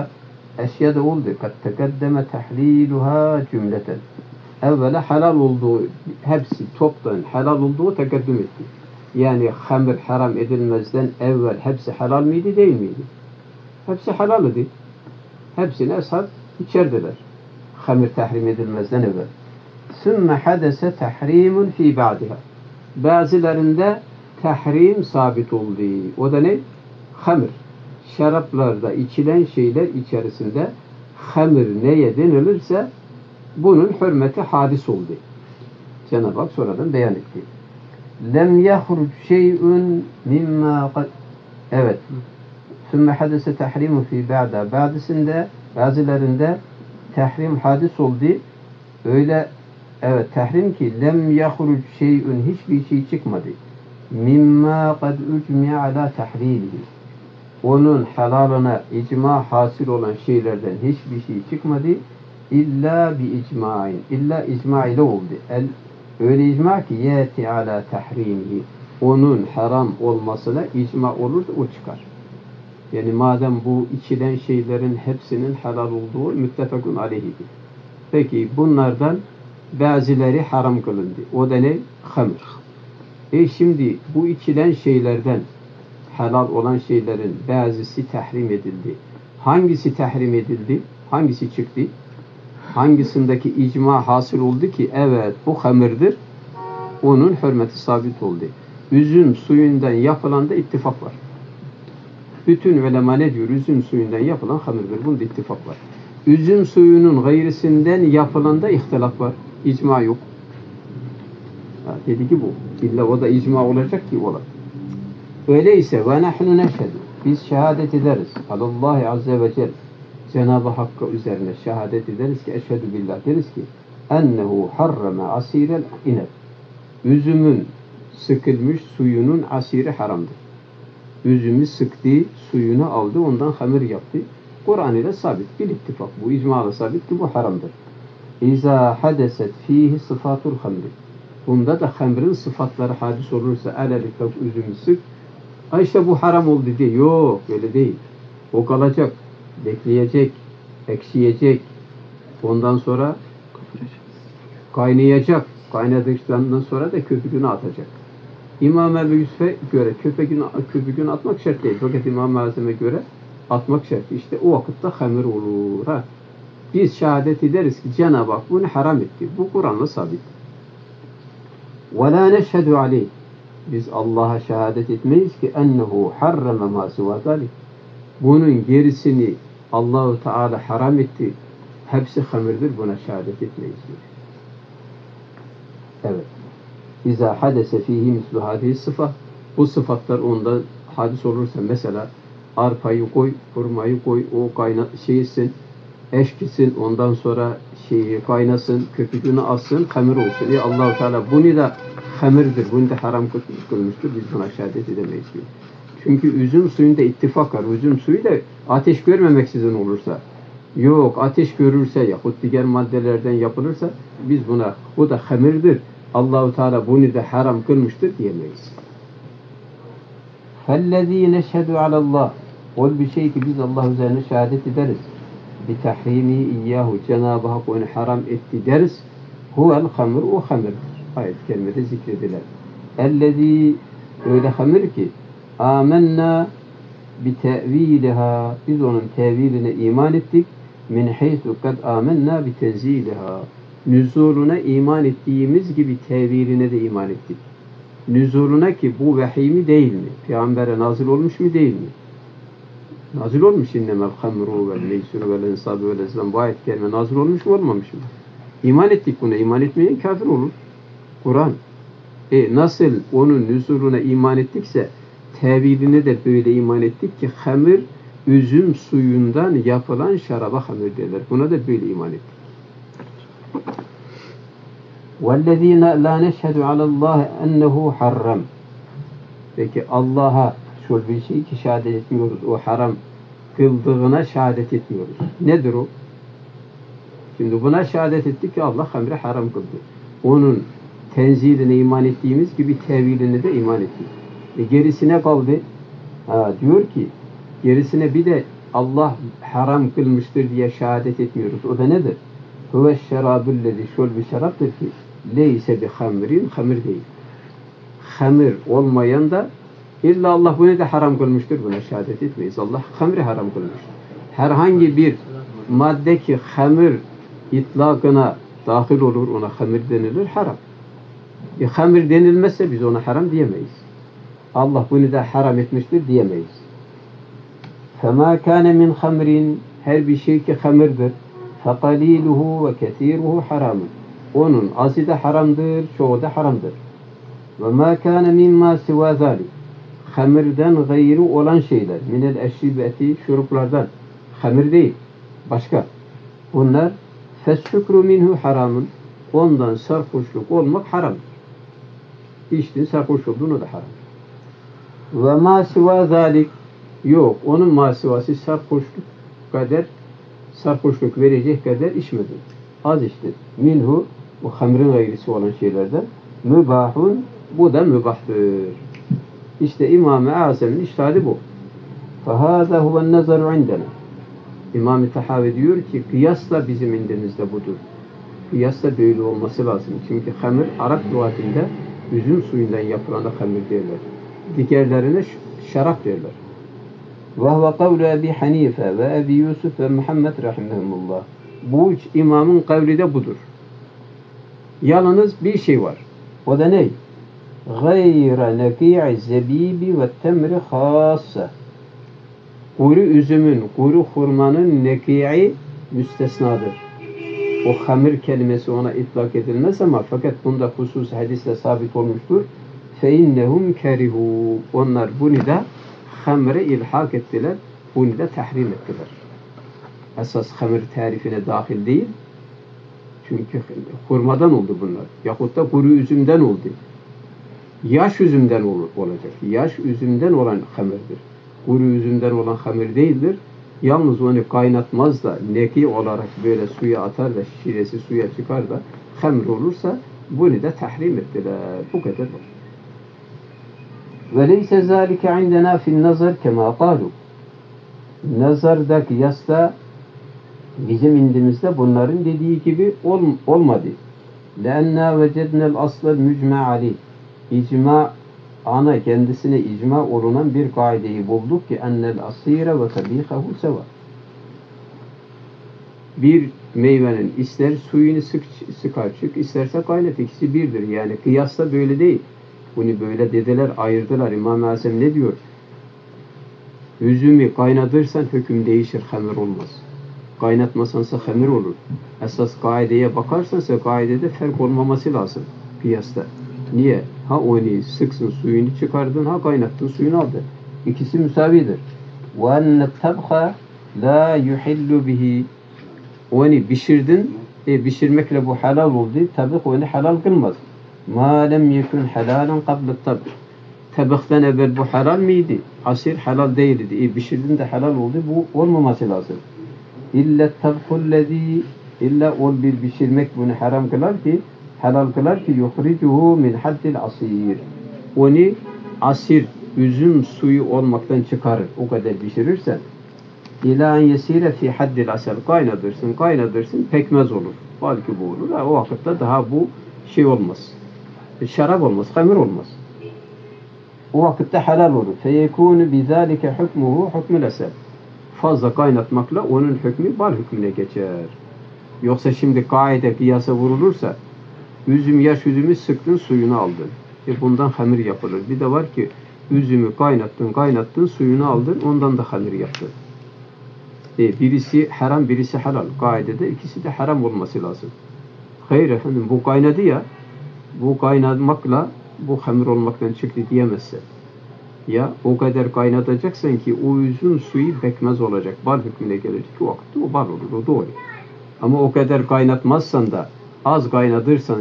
eşya da oldu. Kad tegaddeme tahliluha cümleten. Evvela helal olduğu, hepsi toptan helal olduğu tekaddüm etti. Yani hamur haram edilmezden evvel hepsi helal miydi değil miydi? Hepsi helal idi. Hepsini ashab içerdiler. Hamur tahrim edilmezden evvel. Sümme hadese tahrimun fi ba'diha. Bazılarında tahrim sabit oldu. O da ne? Hamur. Şaraplarda içilen şeyler içerisinde hamur neye denilirse bunun hürmeti hadis oldu. Cenab-ı Hak sonradan beyan etti. Lem yahruc şey'un mimma evet. Sümme hadese tahrimu fi ba'da. Ba'disinde bazılarında tahrim hadis oldu. Öyle evet tahrim ki lem yahruc şey'un hiçbir şey çıkmadı. Mimma kad ucmi'a ala tahrimihi. Onun helalına icma hasıl olan şeylerden hiçbir şey çıkmadı. İlla bi icma'in. İlla icma ile oldu. Öyle icma ki yeti ala tahrimihi. Onun haram olmasına icma olursa o çıkar. Yani madem bu içilen şeylerin hepsinin helal olduğu müttefakun aleyhidir. Peki bunlardan bazıları haram kılındı. O da ne? Hamur. Şimdi bu içilen şeylerden helal olan şeylerin bazısı tahrim edildi. Hangisi tahrim edildi? Hangisi çıktı? Hangisindeki icma hasıl oldu ki evet bu hamurdur. Onun hürmeti sabit oldu. Üzüm suyundan yapılan da ittifak var. Bütün ulema ne diyor? Üzüm suyundan yapılan hamurdur. Bunda ittifak var. Üzüm suyunun gayrisinden yapılan da ihtilaf var. İcma yok. Dedi ki bu. İlla o da icma olacak ki ola. Öyleyse ve nahnu neşhedü. Biz şehadet ederiz. Allahi azze ve celle. Cenab-ı Hakk'a üzerine şehadet ederiz ki eşhedü billah deriz ki ennehu harrama asirel ineb. Üzümün sıkılmış suyunun asiri haramdır. Üzümü sıktı, suyunu aldı, ondan hamur yaptı. Kur'an ile sabit, bil ittifak. Bu icma sabit ki bu haramdır. İza hadeset fihi sıfatul hamri. Bunda da hamrın sıfatları hadis olursa elelikle üzümü sık. İşte bu haram oldu diye. Yok öyle değil. O kalacak, bekleyecek, ekşiyecek. Ondan sonra kaynayacak. Kaynadıktan sonra da köpüğünü atacak. İmam Ebu Yusuf'a göre köpüğünü atmak şart değil. Fakat İmam Azam'a göre atmak şart. İşte o vakitte hamur olur. Ha. Biz şehadet ederiz ki Cenab-ı Hak bunu haram etti. Bu Kur'an'la sabit. وَلَا نَشْهَدُ عَلَيْهِ. Biz Allah'a şehadet etmeyiz ki ennehu harrama ma sivâ. Bunun gerisini Allahu Teala haram etti. Hepsi hamurdur. Buna şehadet etmeyiz. Evet. İza hadese fihi mislu hadihi sıfat. Bu sıfatlar onda hadis olursa mesela arpayı koy, hurmayı koy, o şeysin, eşkisin, ondan sonra şeyi kaynasın, köpüğünü alsın, hamur olsun. Allah-u Teala bunu da hamurdur, bunu da haram kılmıştır. Biz buna şehadet edemeyiz diyor. Çünkü üzüm suyunda ittifak var. Üzüm suyu da ateş görmemeksizin olursa, yok ateş görürse yahut diğer maddelerden yapılırsa biz buna o da hamurdur. Allah-u Teala bunu da haram kılmıştır diyemeyiz. فَالَّذ۪ي نَشْهَدُ عَلَى اللّٰهِ. O bir şey ki biz Allah üzerine şehadet ederiz. بِتَحْرِيمِهِ اِيَّهُ. Cenab-ı Hak onu haram etti deriz. هُوَ الْخَمْرُ. O hamurdur. Ayet-i kerimede zikrediler. اَلَّذ۪ي. Öyle hamur ki آمَنَّا بِتَأْو۪يلِهَا. Biz onun teviline iman ettik. مِنْ حَيْثُ قَدْ آمَنَّا بِتَنْز۪يلِهَا. Nüzuluna iman ettiğimiz gibi teviline de iman ettik. Nüzuluna ki bu vahiy mi değil mi? Peygamber'e nazil olmuş mu değil mi? Nazil olmuş innemel hamru vel meysuru vel ensabu vel ezlam. Bu ayet-i kerime nazil olmuş mu olmamış mı? İman ettik buna. İman etmeyen kafir olur. Kur'an. Nasıl onun nüzuluna iman ettikse teviline de böyle iman ettik ki hamur üzüm suyundan yapılan şaraba hamur derler. Buna da böyle iman ettik. وَالَّذ۪ينَ لَا نَشْهَدُ عَلَى اللّٰهِ اَنَّهُ حَرَّمْ. Peki Allah'a şöyle bir şey ki şehadet etmiyoruz. O haram kıldığına şehadet etmiyoruz. Nedir o? Şimdi buna şehadet ettik ki Allah hamre haram kıldı. Onun tenziline iman ettiğimiz gibi teviline de iman ettik. Gerisine kaldı. Diyor ki gerisine bir de Allah haram kılmıştır diye şehadet etmiyoruz. O da nedir? Huve şerabüllezi, şöyle bir şaraptır ki leyse bi hamrin, hamir değil. Hamir olmayan da illa Allah bunu da haram kılmıştır. Buna şehadet etmeyiz. Allah hamri haram kılmış. Herhangi bir madde ki hamir itlakına dahil olur, ona hamir denilir, haram. Hamir denilmezse biz ona haram diyemeyiz. Allah bunu da haram etmiştir diyemeyiz. فَمَا كَانَ مِنْ خَمْرٍ, her bir şey ki hamirdir. فَقَلِيلُهُ وَكَثِيرُهُ حَرَامٌ, onun azı da haramdır, çoğu da haramdır. وَمَا كَانَ مِمَّا سِوَى ذَلِكَ, hamirden gayrı olan şeyler, minel eşribeti, şuruplardan, hamir değil, başka. Bunlar فَالشُّكْرُ مِنْهُ حَرَامٌ, ondan sarhoşluk olmak haramdır. İçtin, sarhoş olduğun o da haram. وَمَا سِوَى ذَلِكَ, yok, onun masivası sarhoşluk kadar, sarhoşluk verecek kadar içmedin. Az içtin. Minhu, bu hamrin gayrisi olan şeylerden, mübahun, bu da mübahtır. İşte İmam-ı Azam'ın iştihadi bu. فَهَذَا هُوَ النَّظَرُ عِنْدَنَا, İmam-ı Tahavi diyor ki, kıyasla bizim indimizde budur. Kıyasla böyle olması lazım. Çünkü hamir, Arap lügatinde üzüm suyundan yapılana hamir derler. Diğerlerine şarap derler. وَهُوَ قَوْلُ Ebi Hanife ve Ebi Yusuf ve Muhammed rahimehumullah. Bu üç imamın kavli de budur. Yalnız bir şey var. O da ne? غَيْرَ نَقِيعِ الزَّب۪يبِ وَالتَّمْرِ خَاصَّةً, kuru üzümün, kuru hurmanın neki'i müstesnadır. O hamir kelimesi ona itlak edilmez ama fakat bunda husus hadiste sabit olmuştur. فَاِنَّهُمْ كَرِهُ, onlar bunu da hamre ilhak ettiler, bunu da tahrim ettiler. Esas hamir tarifine dahil değil. Çünkü hurmadan oldu bunlar. Yahut da kuru üzümden oldu. Yaş üzümden olacak. Yaş üzümden olan hamirdir. Kuru üzümden olan hamir değildir. Yalnız onu kaynatmaz da neki olarak böyle suya atar da şişiresi suya çıkar da hamir olursa bunu da tahrim ettiler. Bu kadar. وَلَيْسَ ذَٰلِكَ عِنْدَنَا فِي النَّظَرِ كَمَا قَالُوا, nazarda, kıyasla bizim indimizde bunların dediği gibi olmadı. لَاَنَّا وَجَدْنَا الْأَصْلَ الْمُجْمَعَ عَلَيْهِ, icma, ana kendisine icma olunan bir kaideyi bulduk ki اَنَّ الْأَصِيرَ وَتَب۪يخَهُ سَوَى, bir meyvenin ister suyunu sıkar çık, isterse kaynat, ikisi birdir. Yani kıyasla böyle değil. Bunu böyle dediler, ayırdılar. İmam-ı Azam ne diyor? Üzümü kaynatırsan hüküm değişir, hamir olmaz. Kaynatmasansa hamir olur. Esas kaideye bakarsansa kaidede fark olmaması lazım kıyasla. Niye? Ha onu sıksın, suyunu çıkardın, ha kaynattın, suyunu aldın. İkisi müsavidir. وَاَنَّ التَّبْخَ لَا يُحِلُّ بِهِ, onu pişirdin, pişirmekle bu halal oldu. Tabi onu halal kılmaz. مَا لَمْ يَكُنْ حَلَالًا قَبْلَ الطَّبْخ, tabıktan evvel bu halal mıydı? Asir halal değildi. Pişirdin de halal oldu. Bu olmaması lazım. İlla tabhullezî, illa o bir pişirmek bunu haram kılar ki, halal kılar ki yuhricuhu min haddil asir, onu asir, üzüm suyu olmaktan çıkarır. O kadar pişirirsen İlâ en yesîre fî haddil asel, kaynatırsın pekmez olur. Belki bu olur. O vakitte daha bu şey olmaz. Şarap olmaz, hamir olmaz. O vakitte halal olur. Feyekûnü bizâlike hükmuhu hükmül esel. Fazla kaynatmakla onun hükmü bal hükmüne geçer. Yoksa şimdi kaide kıyasa vurulursa yaş üzümü sıktın, suyunu aldın. Bundan hamir yapılır. Bir de var ki üzümü kaynattın, suyunu aldın, ondan da hamir yaptın. Birisi haram, birisi halal. Kaidede ikisi de haram olması lazım. Hayır efendim, bu kaynadı ya, bu kaynatmakla bu hamir olmaktan çıktı diyemezsin. Ya o kadar kaynatacaksın ki o üzüm suyu pekmez olacak, bal hükmüne gelecek. O vakitte o bal olur, o doğru. Ama o kadar kaynatmazsan da az kaynatırsan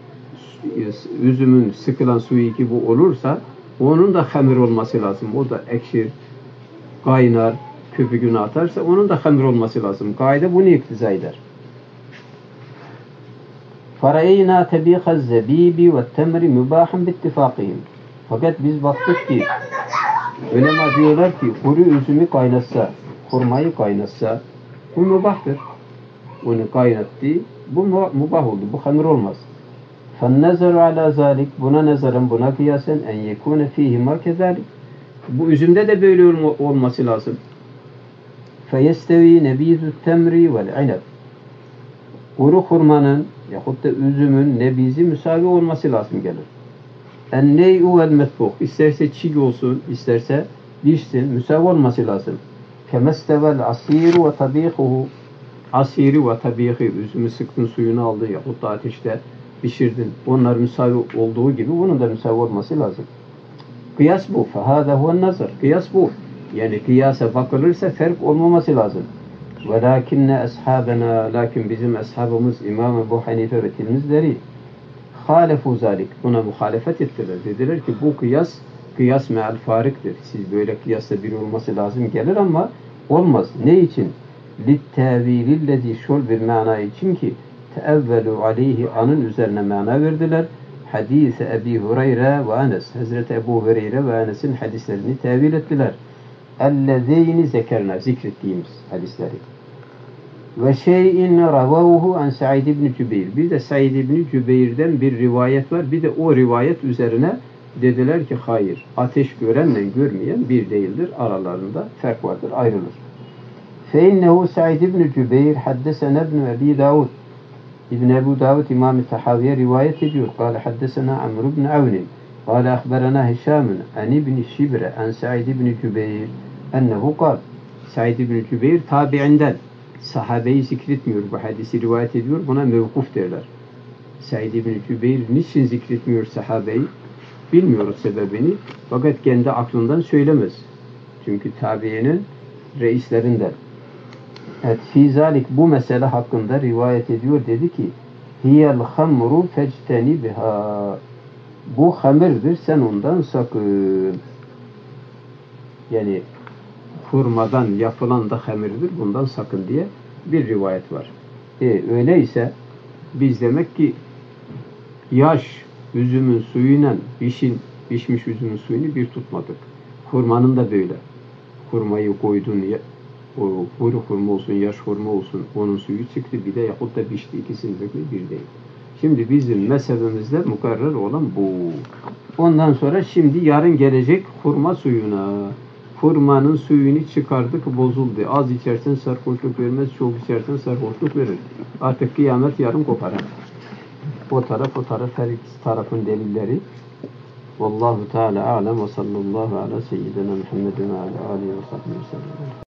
üzümün sıkılan suyu gibi olursa onun da hamir olması lazım. O da ekşir, kaynar, köpüğünü atarsa onun da hamir olması lazım. Kaide bunu iktiza eder. فَرَيْنَا تَب۪يخَ الزَّب۪يبِ وَالتَّمْرِ مُبَاحًا بِاتِّفَاقِهِمْ. Fakat biz baktık ki ulema diyorlar ki kuru üzümü kaynatsa, hurmayı kaynatsa bu mübahtır. Onu kaynattı. Bu mubah oldu. Bu hamur olmaz. فَالنَّزَرُ عَلَى ذَٰلِكِ Buna nazaran, buna kıyasen en yekûne fîhimâ kezâlik. Bu üzümde de böyle olması lazım. فَيَسْتَوِي نَب۪يزُ التَّمْرِ وَالْعِنَبِ Kuru hurmanın yahut da üzümün nebizi müsavi olması lazım gelir. اَنْنَيْءُ وَالْمَتْبُخ İsterse çiğ olsun, isterse pişsin, müsavi olması lazım. كَمَسْتَوَ الْعَصِيرُ وَطَب۪يخُهُ Asiri ve tabihi, üzümü sıktın, suyunu aldın yahut da ateşte pişirdin. Onlar müsavi olduğu gibi bunun da müsavi olması lazım. Kıyas bu. فَهَذَا هُوَ النَّظَرِ Kıyas bu. Yani kıyasa bakılırsa fark olmaması lazım. وَلَاكِنَّ أَصْحَابَنَا Lakin bizim ashabımız İmam Ebu Hanife ve tilmizleri خَالَفُوا ذَلِكَ Buna muhalefet ettiler. Dediler ki bu kıyas meal fariktir. Siz böyle kıyasla bir olması lazım gelir ama olmaz. Ne için? لِلْتَّاوِيلِ الَّذ۪ي Şol bir mana için ki teevvelu aleyhi anın üzerine mana verdiler. Hadis-i Ebi Hureyre ve Enes. Hazreti Ebu Hureyre ve Enes'in hadislerini tevil ettiler. اَلَّذ۪ينِ zekerna zikrettiğimiz hadisleri. Ve şeyin ravavuhu an Said ibn Cübeyr. Bir de Said ibn Cübeyr'den bir rivayet var. Bir de o rivayet üzerine dediler ki hayır. Ateş görenle görmeyen bir değildir. Aralarında fark vardır, ayrılır. فَاِنَّهُ Said ibn Cübeyr haddesena ibn Ebi Davud. İbn Ebu Davud İmam-ı Tahaviye rivayet ediyor. Kâle haddesena Amr ibn Avnin. Kâle ahberena Hişâmün an ibn Şibre an Said ibn Cübeyr ennehu kâl. Said ibn Cübeyr tabi'inden. Sahabeyi zikretmiyor. Bu hadisi rivayet ediyor. Buna mevkuf derler. Said ibn Cübeyr niçin zikretmiyor sahabeyi? Bilmiyoruz sebebini. Fakat kendi aklından söylemez. Çünkü tabiinin reislerinden. Evet, fizalik bu mesele hakkında rivayet ediyor. Dedi ki hiyel hamru fecteni biha bu hamirdir, sen ondan sakın. Yani hurmadan yapılan da hamirdir, bundan sakın diye bir rivayet var. Öyleyse biz demek ki yaş üzümün suyuyla pişmiş üzümün suyunu bir tutmadık. Hurmanın da böyle. Hurmayı koydun, o kuru hurma olsun, yaş hurma olsun, onun suyu çıktı, bir de yahut da pişti, ikisinin hükmü bir değil. Şimdi bizim mezhebimizde mukarrer olan bu. Ondan sonra şimdi yarın gelecek hurma suyuna. Hurmanın suyunu çıkardık, bozuldu. Az içersen sarhoşluk vermez, çok içersen sarhoşluk verir. Artık kıyamet yarın kopar. O taraf, her iki tarafın delilleri. Vallahu Teala alem ve sallallahu ala seyyidina Muhammedin ve ala alihi ve sahbihi sellem.